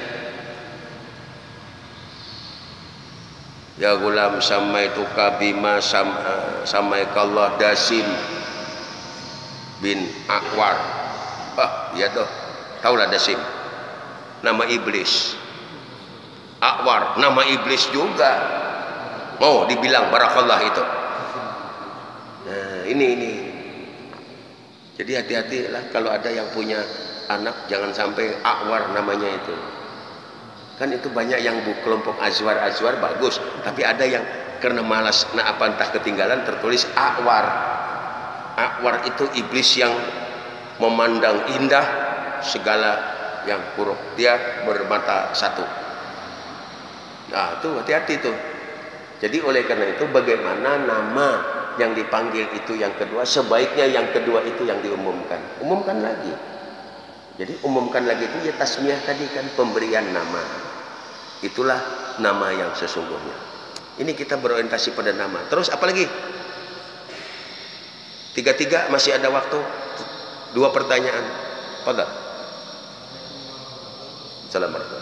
Ya gulam samaituka bima samaikallah Dasin bin Akwar. Ya doh. Taulah Dasin. Nama iblis. Akwar, nama iblis juga. Mau dibilang barakallah itu. Nah, ini. Jadi hati-hatilah kalau ada yang punya anak, jangan sampai Akwar namanya itu. Kan itu banyak yang kelompok azwar bagus, tapi ada yang karena malas entah ketinggalan tertulis Akwar. Akwar itu iblis yang memandang indah segala yang buruk. Dia bermata satu. Nah, itu hati-hati tuh. Jadi oleh karena itu bagaimana nama yang dipanggil itu yang kedua, sebaiknya yang kedua itu yang diumumkan. Umumkan lagi. Jadi umumkan lagi itu ya tasmiyah tadi kan, pemberian nama. Itulah nama yang sesungguhnya. Ini kita berorientasi pada nama. Terus apa lagi? Tiga-tiga masih ada waktu. 2 pertanyaan. Fadhal. Assalamualaikum.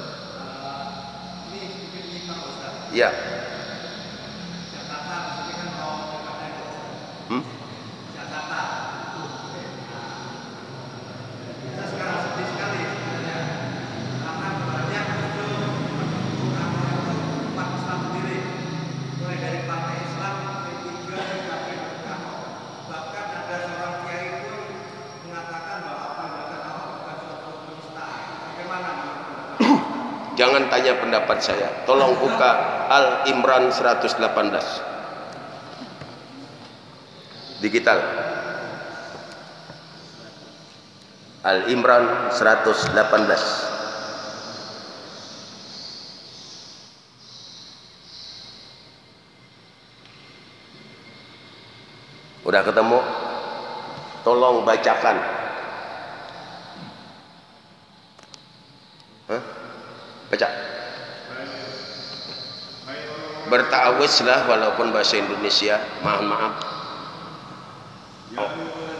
Ya. Jangan tanya pendapat saya. Tolong buka Al-Imran 118. Digital. Al-Imran 118. Udah ketemu? Tolong bacakan. Hah? Baca. Berta'awizlah walaupun bahasa Indonesia. Maaf. Oh.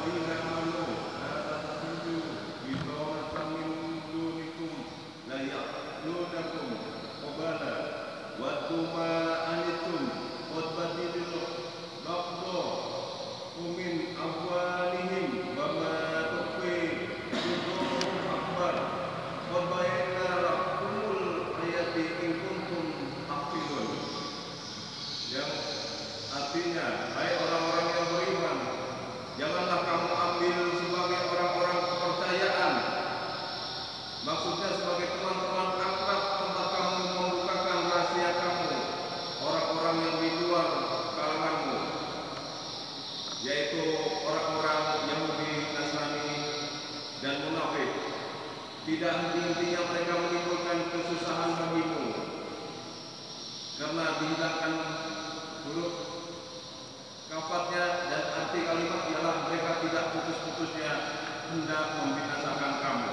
Tidak henti-hentinya mereka menimbulkan kesusahan bagimu, karena dihilangkan huruf kafatnya dan arti kalimat ialah mereka tidak putus-putusnya hendak membinasakan kamu.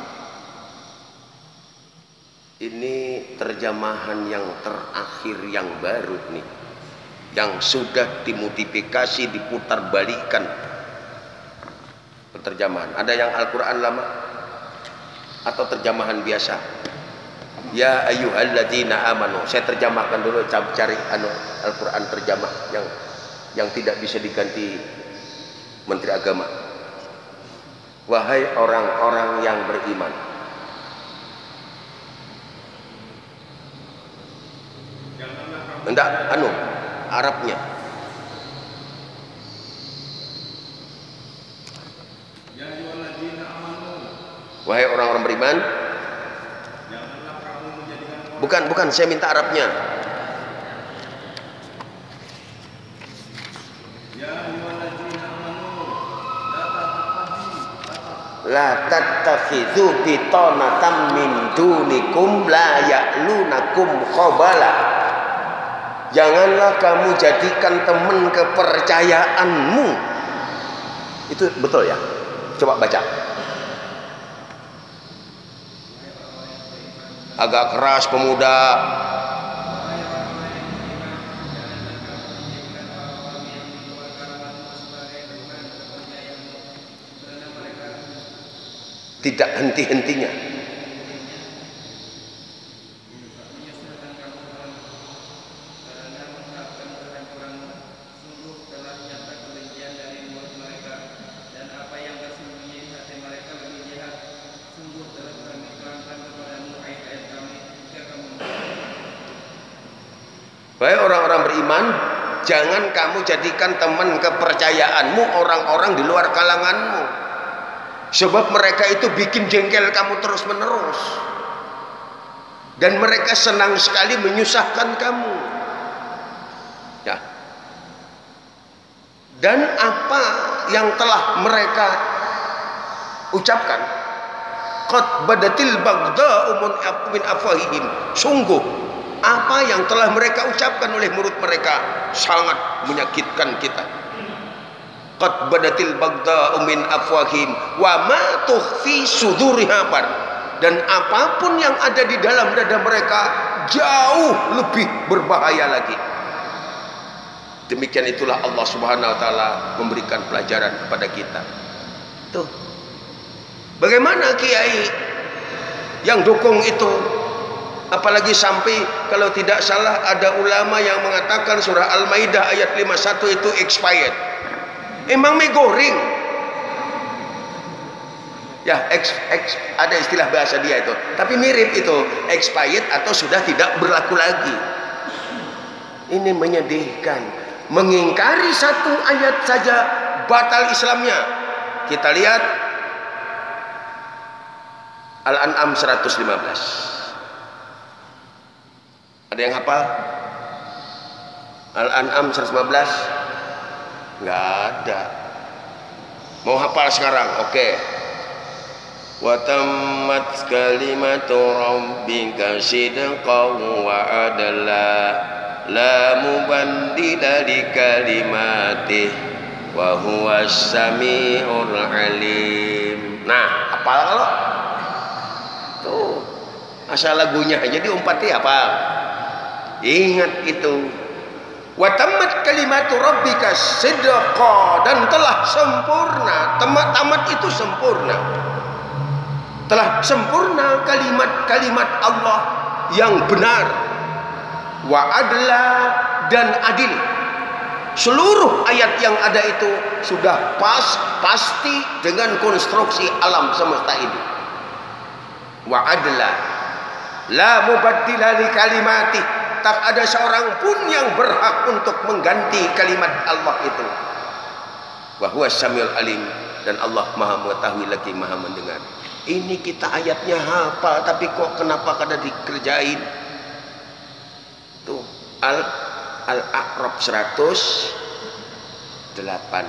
Ini terjemahan yang terakhir yang baru nih, yang sudah dimodifikasi, diputar balikan penerjemahan. Ada yang Al-Quran lama atau terjemahan biasa? Ya ayyuhalladzina amanu. Saya terjemahkan dulu, cari Al-Quran terjemah yang tidak bisa diganti Menteri Agama. Wahai orang-orang yang beriman. Enggak, Arabnya. Wahai orang-orang beriman. Bukan, saya minta Arabnya. La tattakhidhu bitanatan min dunikum la ya'lunakum khabala. Janganlah kamu jadikan teman kepercayaanmu. Itu betul ya? Coba baca. Agak keras pemuda. Tidak henti-hentinya. Wahai orang-orang beriman, jangan kamu jadikan teman kepercayaanmu orang-orang di luar kalanganmu, sebab mereka itu bikin jengkel kamu terus menerus, dan mereka senang sekali menyusahkan kamu ya. Dan apa yang telah mereka ucapkan, qad badatil baghda'u min afwahihim, sungguh apa yang telah mereka ucapkan oleh mulut mereka sangat menyakitkan kita. Qad badatil baghda'u min afwahihim wa ma tukhfi sudurihim, dan apapun yang ada di dalam dada mereka jauh lebih berbahaya lagi. Demikian itulah Allah Subhanahu wa taala memberikan pelajaran kepada kita. Tuh. Bagaimana kiai yang dukung itu? Apalagi sampai kalau tidak salah ada ulama yang mengatakan surah Al-Maidah ayat 51 itu expired. Emang mie goreng? Ya, ada istilah bahasa dia itu. Tapi mirip itu, expired atau sudah tidak berlaku lagi. Ini menyedihkan. Mengingkari satu ayat saja batal Islamnya. Kita lihat Al-An'am 115. Ada yang hafal? Al-An'am 115? Nggak ada. Mau hafal sekarang? Oke. Wa tammat kalimatu rabbika sidqan wa adla la mubaddila li kalimatih wa huwas samiul alim. Nah, hafal kalau? Tuh. Asal lagunya aja diumpati apa? Ingat itu. Wa tammat kalimatu rabbika sidqa, dan telah sempurna. Tamat itu sempurna. Telah sempurna kalimat-kalimat Allah yang benar. Wa adla, dan adil. Seluruh ayat yang ada itu sudah pasti dengan konstruksi alam semesta ini. Wa adla la mubaddila li kalimati, tak ada seorang pun yang berhak untuk mengganti kalimat Allah itu. Wa huwas samiul alim, dan Allah Maha mengetahui lagi Maha mendengar. Ini kita ayatnya hafal, tapi kok kenapa kada dikerjain? Tuh Al-A'raf 115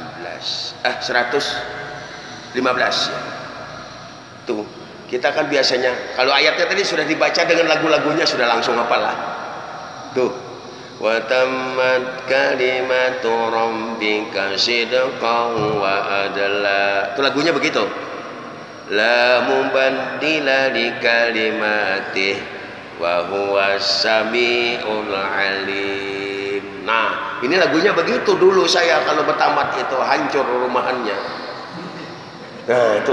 ya. Tuh, kita kan biasanya kalau ayatnya tadi sudah dibaca dengan lagu-lagunya sudah langsung hafal lah. Tuh, wa tammat kalimatu rabbika sidqan wa adla. Itu lagunya begitu. La mubaddila li kalimatih wa huwas samiul alim. Nah, ini lagunya begitu dulu saya kalau bertamat itu hancur rumahannya. Nah, itu.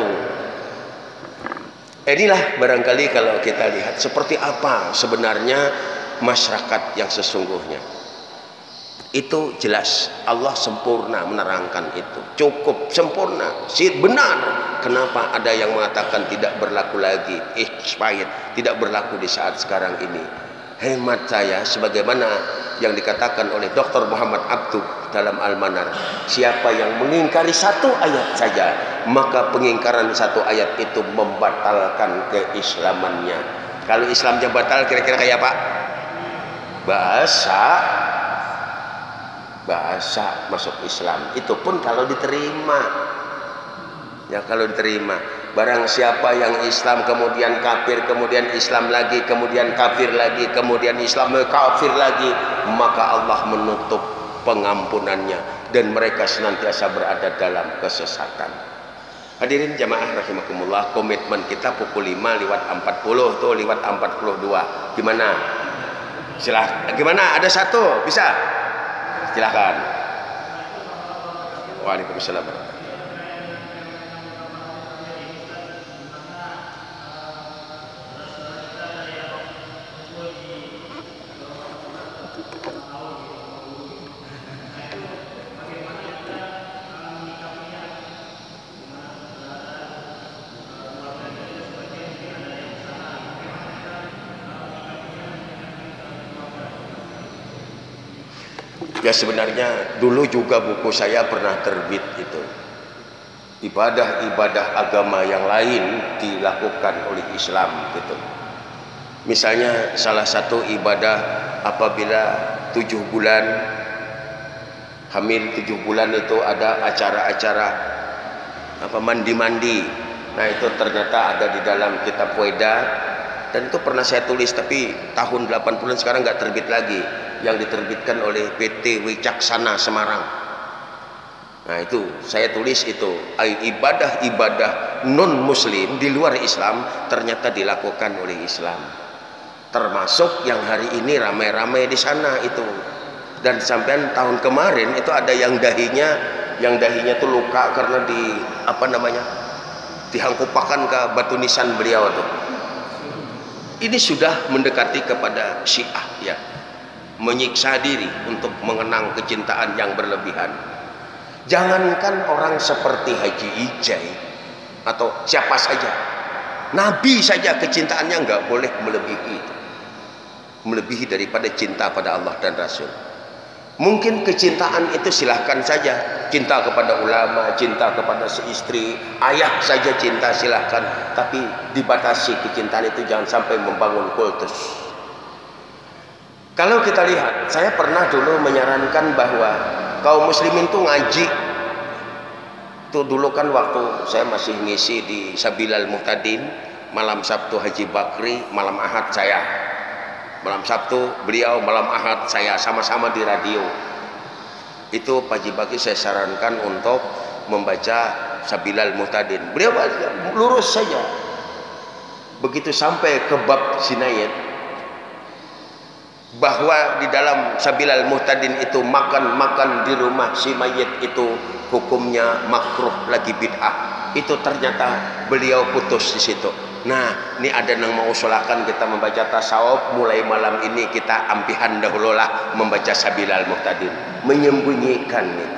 Inilah barangkali kalau kita lihat seperti apa sebenarnya masyarakat yang sesungguhnya. Itu jelas Allah sempurna menerangkan itu, cukup sempurna, benar. Kenapa ada yang mengatakan tidak berlaku lagi, expired, tidak berlaku di saat sekarang ini? Hemat saya, sebagaimana yang dikatakan oleh Dr. Muhammad Abduh dalam Al-Manar, siapa yang mengingkari satu ayat saja, maka pengingkaran satu ayat itu membatalkan keislamannya. Kalau Islamnya batal, kira-kira kayak apa? Bahasa masuk Islam, itu pun kalau diterima. Ya, kalau diterima. Barang siapa yang Islam kemudian kafir, kemudian Islam lagi, kemudian kafir lagi, kemudian Islam kafir lagi, maka Allah menutup pengampunannya dan mereka senantiasa berada dalam kesesatan. Hadirin jamaah rahimakumullah, komitmen kita pukul 5:40 tuh, 5:42. Gimana? Silahkan. Gimana? Ada satu? Bisa? Silahkan. Waalaikumsalam. Ya, sebenarnya dulu juga buku saya pernah terbit itu. Ibadah-ibadah agama yang lain dilakukan oleh Islam gitu. Misalnya salah satu ibadah apabila 7 bulan hamil 7 bulan itu ada acara-acara mandi-mandi. Nah, itu ternyata ada di dalam kitab Weda, dan itu pernah saya tulis, tapi tahun 80-an sekarang nggak terbit lagi, yang diterbitkan oleh PT Wicaksana Semarang. Nah, itu saya tulis itu, ibadah-ibadah non muslim di luar Islam ternyata dilakukan oleh Islam, termasuk yang hari ini ramai-ramai di sana itu. Dan sampean tahun kemarin itu ada yang dahinya tuh luka karena dihangkupakan ke batu nisan beliau tuh. Ini sudah mendekati kepada Syiah ya, menyiksa diri untuk mengenang kecintaan yang berlebihan. Jangankan orang seperti Haji Ijai atau siapa saja, Nabi saja kecintaannya nggak boleh melebihi daripada cinta pada Allah dan Rasul. Mungkin kecintaan itu silahkan saja, cinta kepada ulama, cinta kepada seistri, ayah saja cinta silahkan, tapi dibatasi kecintaan itu, jangan sampai membangun kultus. Kalau kita lihat, saya pernah dulu menyarankan bahwa kaum muslimin tuh ngaji. Itu dulu kan waktu saya masih ngisi di Sabilal Muhtadin, malam Sabtu Haji Bakri, malam Ahad saya. Malam Sabtu beliau, malam Ahad saya, sama-sama di radio. Itu Pak Haji Bakri saya sarankan untuk membaca Sabilal Muhtadin. Beliau lurus saja. Begitu sampai ke bab sinayat, bahwa di dalam Sabilal Muhtadin itu makan di rumah si mayit itu hukumnya makruh lagi bid'ah. Itu ternyata beliau putus di situ. Nah, ini ada yang mau usulkan kita membaca tasawuf, mulai malam ini kita ampihan dahululah membaca Sabilal Muhtadin, menyembunyikan itu.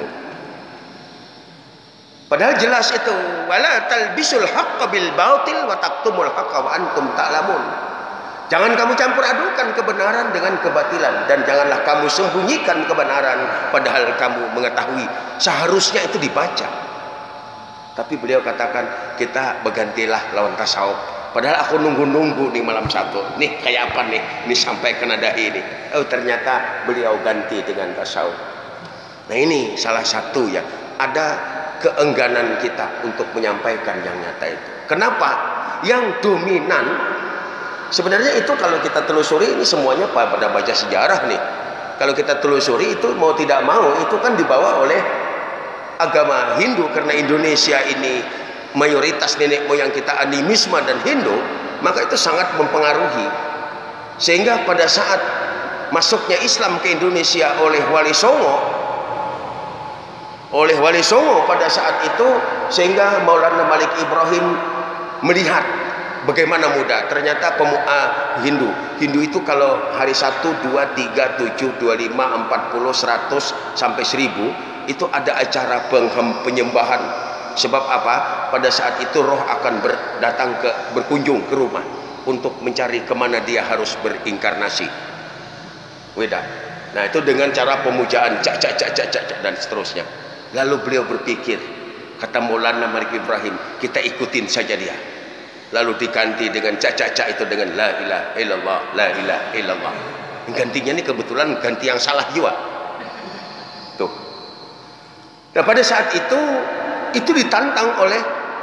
Padahal jelas itu, wala talbisul haqqo bil batil wa taqtumul haqqo wa antum ta'lamun. Jangan kamu campur adukan kebenaran dengan kebatilan, dan janganlah kamu sembunyikan kebenaran padahal kamu mengetahui. Seharusnya itu dibaca. Tapi beliau katakan, kita bergantilah lawan tasawuf. Padahal aku nunggu-nunggu nih malam Sabtu. Nih kayak apa nih? Ini sampai kena dahi ini. Oh, ternyata beliau ganti dengan tasawuf. Nah, ini salah satu ya. Ada keengganan kita untuk menyampaikan yang nyata itu. Kenapa? Yang dominan sebenarnya itu kalau kita telusuri ini semuanya pada baca sejarah nih. Kalau kita telusuri itu mau tidak mau itu kan dibawa oleh agama Hindu, karena Indonesia ini mayoritas nenek moyang kita animisme dan Hindu, maka itu sangat mempengaruhi. Sehingga pada saat masuknya Islam ke Indonesia oleh Wali Songo pada saat itu, sehingga Maulana Malik Ibrahim melihat bagaimana mudah ternyata Hindu itu kalau hari 1, 2, 3, 7, 25, 40, 100 sampai 1000 itu ada acara penyembahan. Sebab apa? Pada saat itu roh akan berkunjung ke rumah untuk mencari kemana dia harus berinkarnasi. Weda. Nah, itu dengan cara pemujaan cak dan seterusnya. Lalu beliau berpikir, kata Maulana Malik Ibrahim, kita ikutin saja dia. Lalu diganti dengan cak itu dengan la ilaha illallah, la ilaha illallah. Gantinya ini kebetulan ganti yang salah juga. Tuh. Nah, pada saat itu ditantang oleh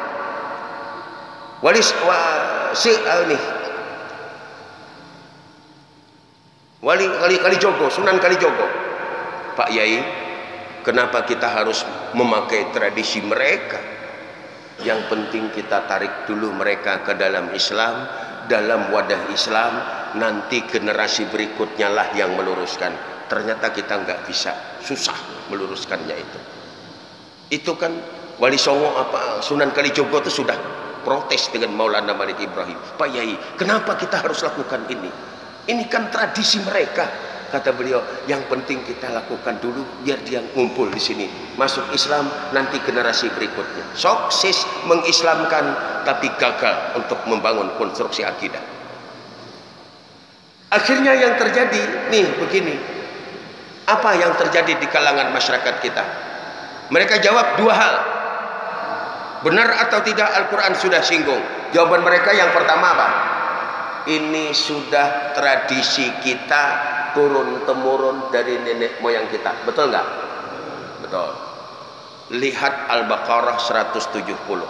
Wali Kalijogo, Sunan Kalijogo. Pak Yai, kenapa kita harus memakai tradisi mereka? Yang penting kita tarik dulu mereka ke dalam Islam, dalam wadah Islam, nanti generasi berikutnya lah yang meluruskan. Ternyata kita nggak bisa, susah meluruskannya itu. Itu kan Wali Songo Sunan Kalijogo itu sudah protes dengan Maulana Malik Ibrahim. Pak Yai, kenapa kita harus lakukan ini? Ini kan tradisi mereka. Kata beliau, yang penting kita lakukan dulu biar dia ngumpul di sini. Masuk Islam, nanti generasi berikutnya. Sukses mengislamkan tapi gagal untuk membangun konstruksi akidah. Akhirnya yang terjadi nih begini. Apa yang terjadi di kalangan masyarakat kita? Mereka jawab dua hal. Benar atau tidak Al-Quran sudah singgung? Jawaban mereka yang pertama apa? Ini sudah tradisi kita turun-temurun dari nenek moyang kita. Betul nggak? Betul. Lihat Al-Baqarah 170.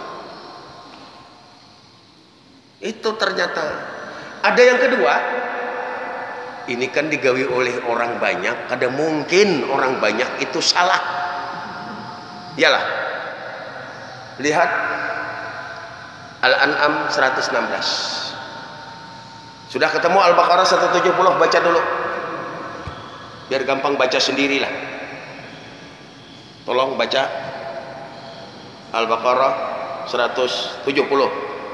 Itu ternyata. Ada yang kedua. Ini kan digawi oleh orang banyak. Kadang mungkin orang banyak itu salah. Iyalah. Lihat Al-An'am 116. Sudah ketemu Al-Baqarah 170, baca dulu. biar gampang baca sendirilah. Tolong baca Al-Baqarah 170.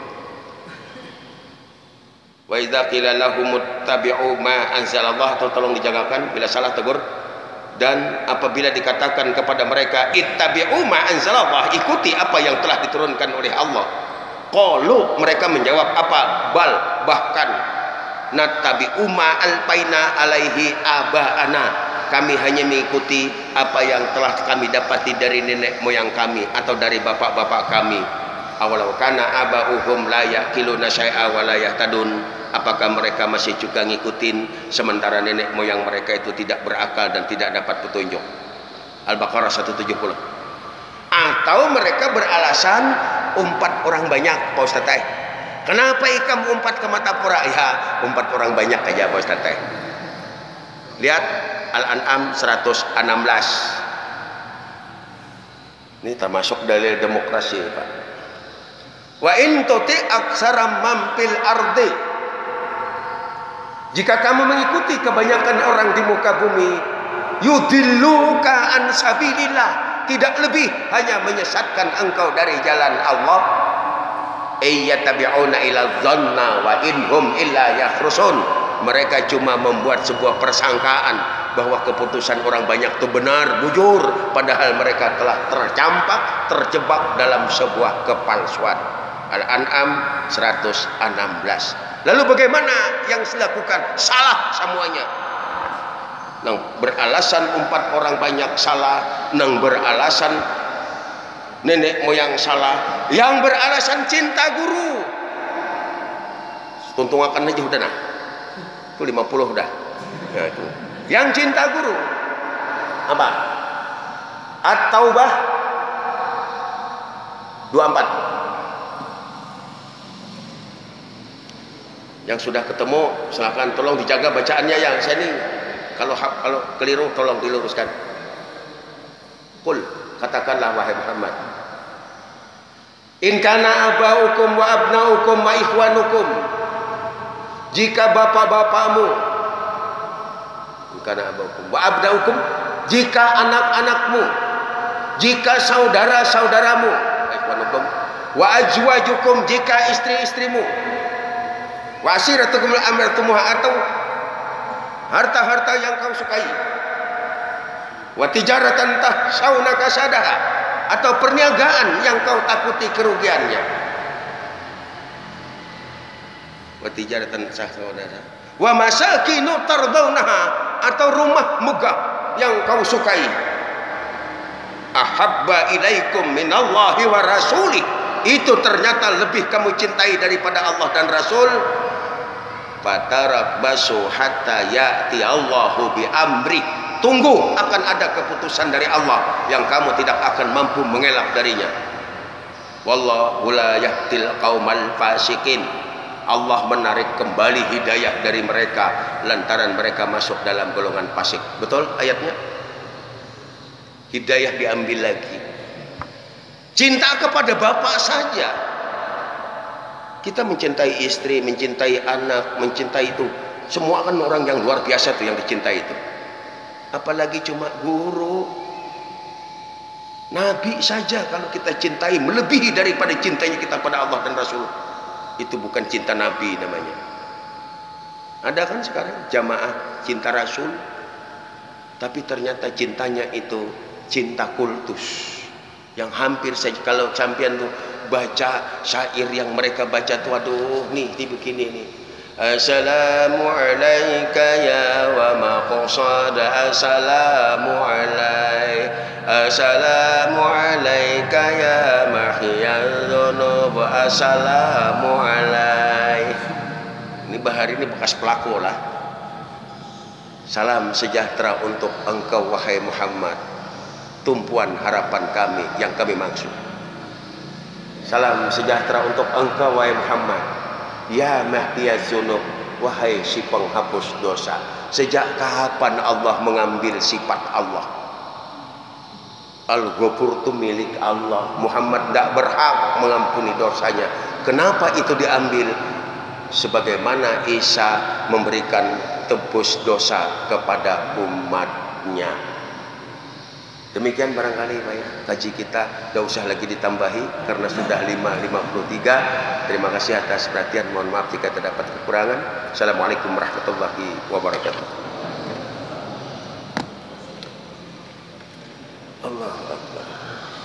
Wa idza qila lahum ittabi'u ma anzalallah, atau tolong dijagakan bila salah tegur. Dan apabila dikatakan kepada mereka ittabi'u ma anzalallah, ikuti apa yang telah diturunkan oleh Allah, qalu, mereka menjawab apa? Bal, bahkan, nattabi'u ma alpaina alaihi abaana, kami hanya mengikuti apa yang telah kami dapati dari nenek moyang kami atau dari bapak-bapak kami. Awalau kana aba'uhum la yaqiluna syai'a wa la yahtadun, apakah mereka masih juga ngikutin sementara nenek moyang mereka itu tidak berakal dan tidak dapat petunjuk. Al-Baqarah 170. Atau mereka beralasan umpat orang banyak, Pak Ustaz. Kenapa ikam umpat ke Matapura? Ya, umpat orang banyak aja, Pak Ustaz. Lihat Al-An'am 116. Ini termasuk dalil demokrasi, Pak. Wa in tuti aksara man fil ardi, jika kamu mengikuti kebanyakan orang di muka bumi, yudilluka an sabilillah, tidak lebih hanya menyesatkan engkau dari jalan Allah. Iyyatabi'una ila dhanna wa inhum illa yakhrusun, mereka cuma membuat sebuah persangkaan bahwa keputusan orang banyak itu benar, bujur, padahal mereka telah terjebak dalam sebuah kepalsuan. Al-An'am 116. Lalu bagaimana yang dilakukan? Salah semuanya. Nang beralasan umpat orang banyak salah, nang beralasan nenek moyang salah, yang beralasan cinta guru. Tuntung akan aja udah nah. Itu 50 udah. Ya, itu. Yang cinta guru apa? At-Taubah 24. Yang sudah ketemu silakan tolong dijaga bacaannya ya. Saya ini kalau keliru tolong diluruskan. Qul, katakanlah wahai Muhammad, in kana abaukum wa abnaukum wa ikhwanukum, jika bapak-bapakmu, in kana abaukum wa abnaukum, jika anak-anakmu, jika saudara-saudaramu, ikhwanukum, wa azwajukum, jika istri-istrimu, wa asiratukum al-amartumuha, atau harta-harta yang kau sukai, wa tijaratan tahsawna kasadaha, atau perniagaan yang kau takuti kerugiannya, wa tijaratan tahsawna, wa masakinu tardawnaha, atau rumah megah yang kau sukai, ahabba ilaikum minallahi wa rasulih, itu ternyata lebih kamu cintai daripada Allah dan Rasul, fatarabbasu hatta ya'ti Allahu bi amri, tunggu akan ada keputusan dari Allah yang kamu tidak akan mampu mengelak darinya. Wallahu la yahdil qaumal fasikin, Allah menarik kembali hidayah dari mereka lantaran mereka masuk dalam golongan fasik. Betul ayatnya? Hidayah diambil lagi. Cinta kepada bapak saja. Kita mencintai istri, mencintai anak, mencintai itu. Semua kan orang yang luar biasa tuh yang dicintai itu. Apalagi cuma guru. Nabi saja kalau kita cintai melebihi daripada cintanya kita pada Allah dan Rasul. Itu bukan cinta Nabi namanya. Ada kan sekarang jamaah cinta Rasul, tapi ternyata cintanya itu cinta kultus. Yang hampir saja kalau sampean tuh baca syair yang mereka baca tuh, aduh nih begini nih. Assalamu alayka ya wa maqsada, assalamu alayka, assalamu alayka ya mahiyal dhunub, assalamu alayka. Ini bahari ini bekas pelakor lah. Salam sejahtera untuk engkau wahai Muhammad, tumpuan harapan kami yang kami maksud. Salam sejahtera untuk engkau wahai Muhammad, ya mahdiyaz dzunub, wahai si penghapus dosa. Sejak kapan Allah mengambil sifat Allah? Al-Ghafur itu milik Allah. Muhammad tidak berhak mengampuni dosanya. Kenapa itu diambil? Sebagaimana Isa memberikan tebus dosa kepada umatnya. Demikian barangkali Pak ya, kaji kita tidak usah lagi ditambahi karena sudah 5.53. Terima kasih atas perhatian, mohon maaf jika terdapat kekurangan. Assalamualaikum warahmatullahi wabarakatuh. Allahu Akbar.